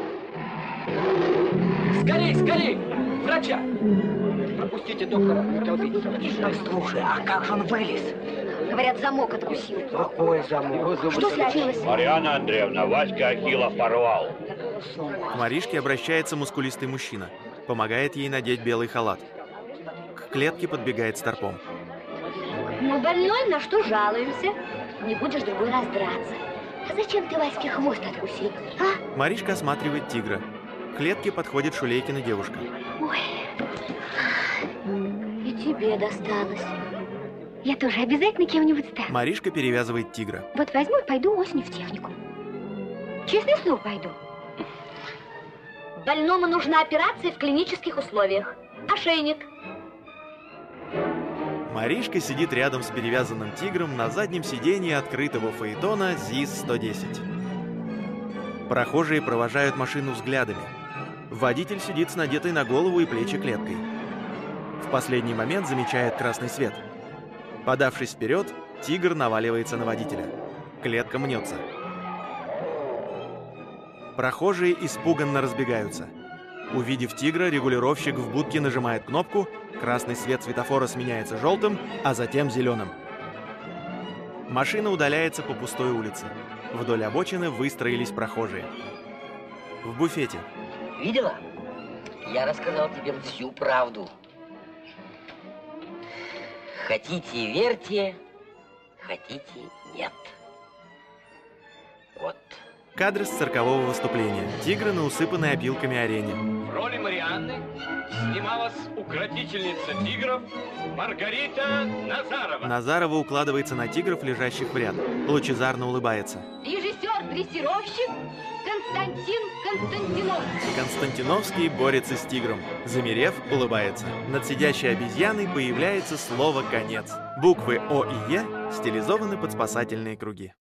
Скорей, скорей! Врача! Пропустите доктора. Слушай, а как же он вылез? Говорят, замок откусил. Какой замок? Что случилось? Марьяна Андреевна, Васька Ахиллов порвал. К Маришке обращается мускулистый мужчина. Помогает ей надеть белый халат. К клетке подбегает старпом. Ну, больной, на что жалуемся? Не будешь другой раз драться. А зачем ты Ваське хвост откусил, а? Маришка осматривает тигра. К клетке подходит Шулейкина девушка. Ой, и тебе досталось. Я тоже обязательно кем-нибудь стану. Маришка перевязывает тигра. Вот возьму и пойду осенью в технику. Честное слово, пойду. Больному нужна операция в клинических условиях. Ошейник. Маришка сидит рядом с перевязанным тигром на заднем сиденье открытого фаэтона ЗИС сто десять. Прохожие провожают машину взглядами. Водитель сидит с надетой на голову и плечи клеткой. В последний момент замечает красный свет. Подавшись вперед, тигр наваливается на водителя. Клетка мнется. Прохожие испуганно разбегаются. Увидев тигра, регулировщик в будке нажимает кнопку, красный свет светофора сменяется желтым, а затем зеленым. Машина удаляется по пустой улице. Вдоль обочины выстроились прохожие. В буфете. Видела? Я рассказал тебе всю правду. Хотите, верьте, хотите, нет. Вот. Кадры с циркового выступления. Тигры на усыпанной опилками арене. В роли Марианны снималась укротительница тигров Маргарита Назарова. Назарова укладывается на тигров, лежащих в ряд. Лучезарно улыбается. Режиссер-дрессировщик Константин Константиновский. Константиновский борется с тигром. Замерев, улыбается. Над сидящей обезьяной появляется слово «конец». Буквы О и Е стилизованы под спасательные круги.